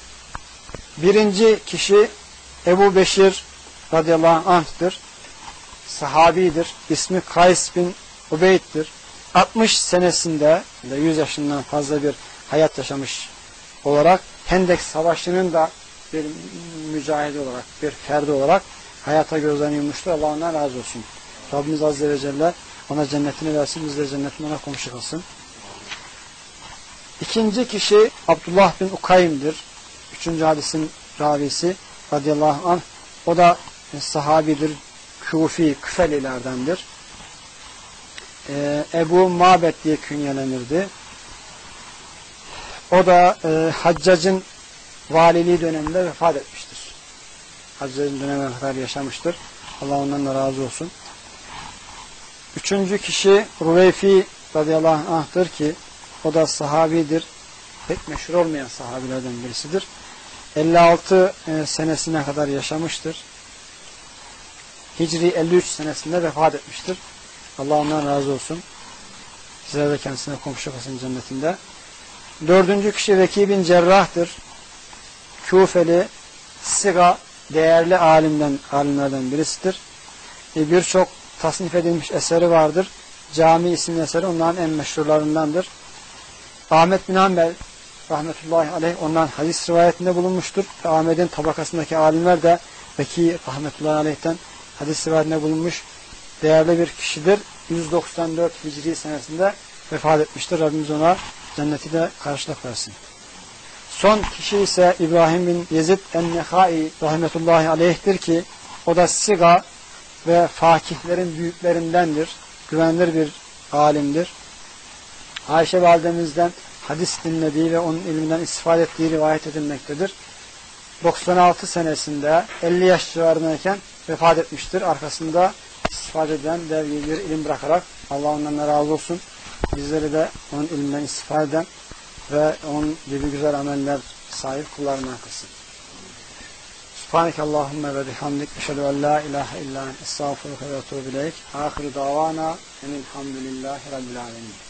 Birinci kişi Ebu Beşir radıyallahu anh'tır. Sahabidir. İsmi Kays bin Ubeyd'dir. 60 senesinde 100 yaşından fazla bir hayat yaşamış olarak Hendek Savaşı'nın da bir mücahidi olarak, bir ferdi olarak hayata gözlerini yummuştur. Allah ondan razı olsun. Rabbimiz Azze ve Celle ona cennetini versin, biz de cennetini ona komşu kılsın. İkinci kişi Abdullah bin Ukaym'dir. 3. hadisin ravisi radıyallahu anh. O da sahabidir. Kufi, Küfelilerdendir. Ebu Mabed diye künyelenirdi. O da Haccac'ın valiliği döneminde vefat etmiştir. Hazretleri dönemine kadar yaşamıştır. Allah ondan da razı olsun. Üçüncü kişi Ruveyfi radıyallahu anh'tır ki o da sahabidir. Pek meşhur olmayan sahabilerden birisidir. 56 senesine kadar yaşamıştır. Hicri 53 senesinde vefat etmiştir. Allah ondan razı olsun. Sizlere de kendisine komşu olsun cennetinde. Dördüncü kişi Veki bin Cerrah'tır. Kufeli, Siga, değerli alimlerden birisidir. Birçok tasnif edilmiş eseri vardır. Cami isimli eseri onların en meşhurlarındandır. Ahmet bin Hanbel rahmetullahi aleyh ondan hadis rivayetinde bulunmuştur. Ve Ahmet'in tabakasındaki alimler de Veki rahmetullahi aleyh'ten hadis rivayetinde bulunmuş değerli bir kişidir. 194 Hicri senesinde vefat etmiştir. Rabbimiz ona cenneti de karşılık versin. Son kişi ise İbrahim bin Yezid en-Nehai rahmetullahi aleyh'tir ki o da Siga ve fakihlerin büyüklerindendir. Güvenilir bir alimdir. Ayşe validemizden hadis dinlediği ve onun ilminden istifade ettiği rivayet edilmektedir. 96 senesinde 50 yaş civarındayken vefat etmiştir. Arkasında istifade eden dev bir ilim bırakarak Allah ondan razı olsun. Bizleri de onun ilminden istifade eden ve onun gibi güzel ameller sahip kullarından kılsın. Subhaneke Allahümme ve bihamdik. Eşhedü en la ilahe illa ente estağfiruke ve etûbü ileyk. Ahiru davana enilhamdülillahi rabbil alemin.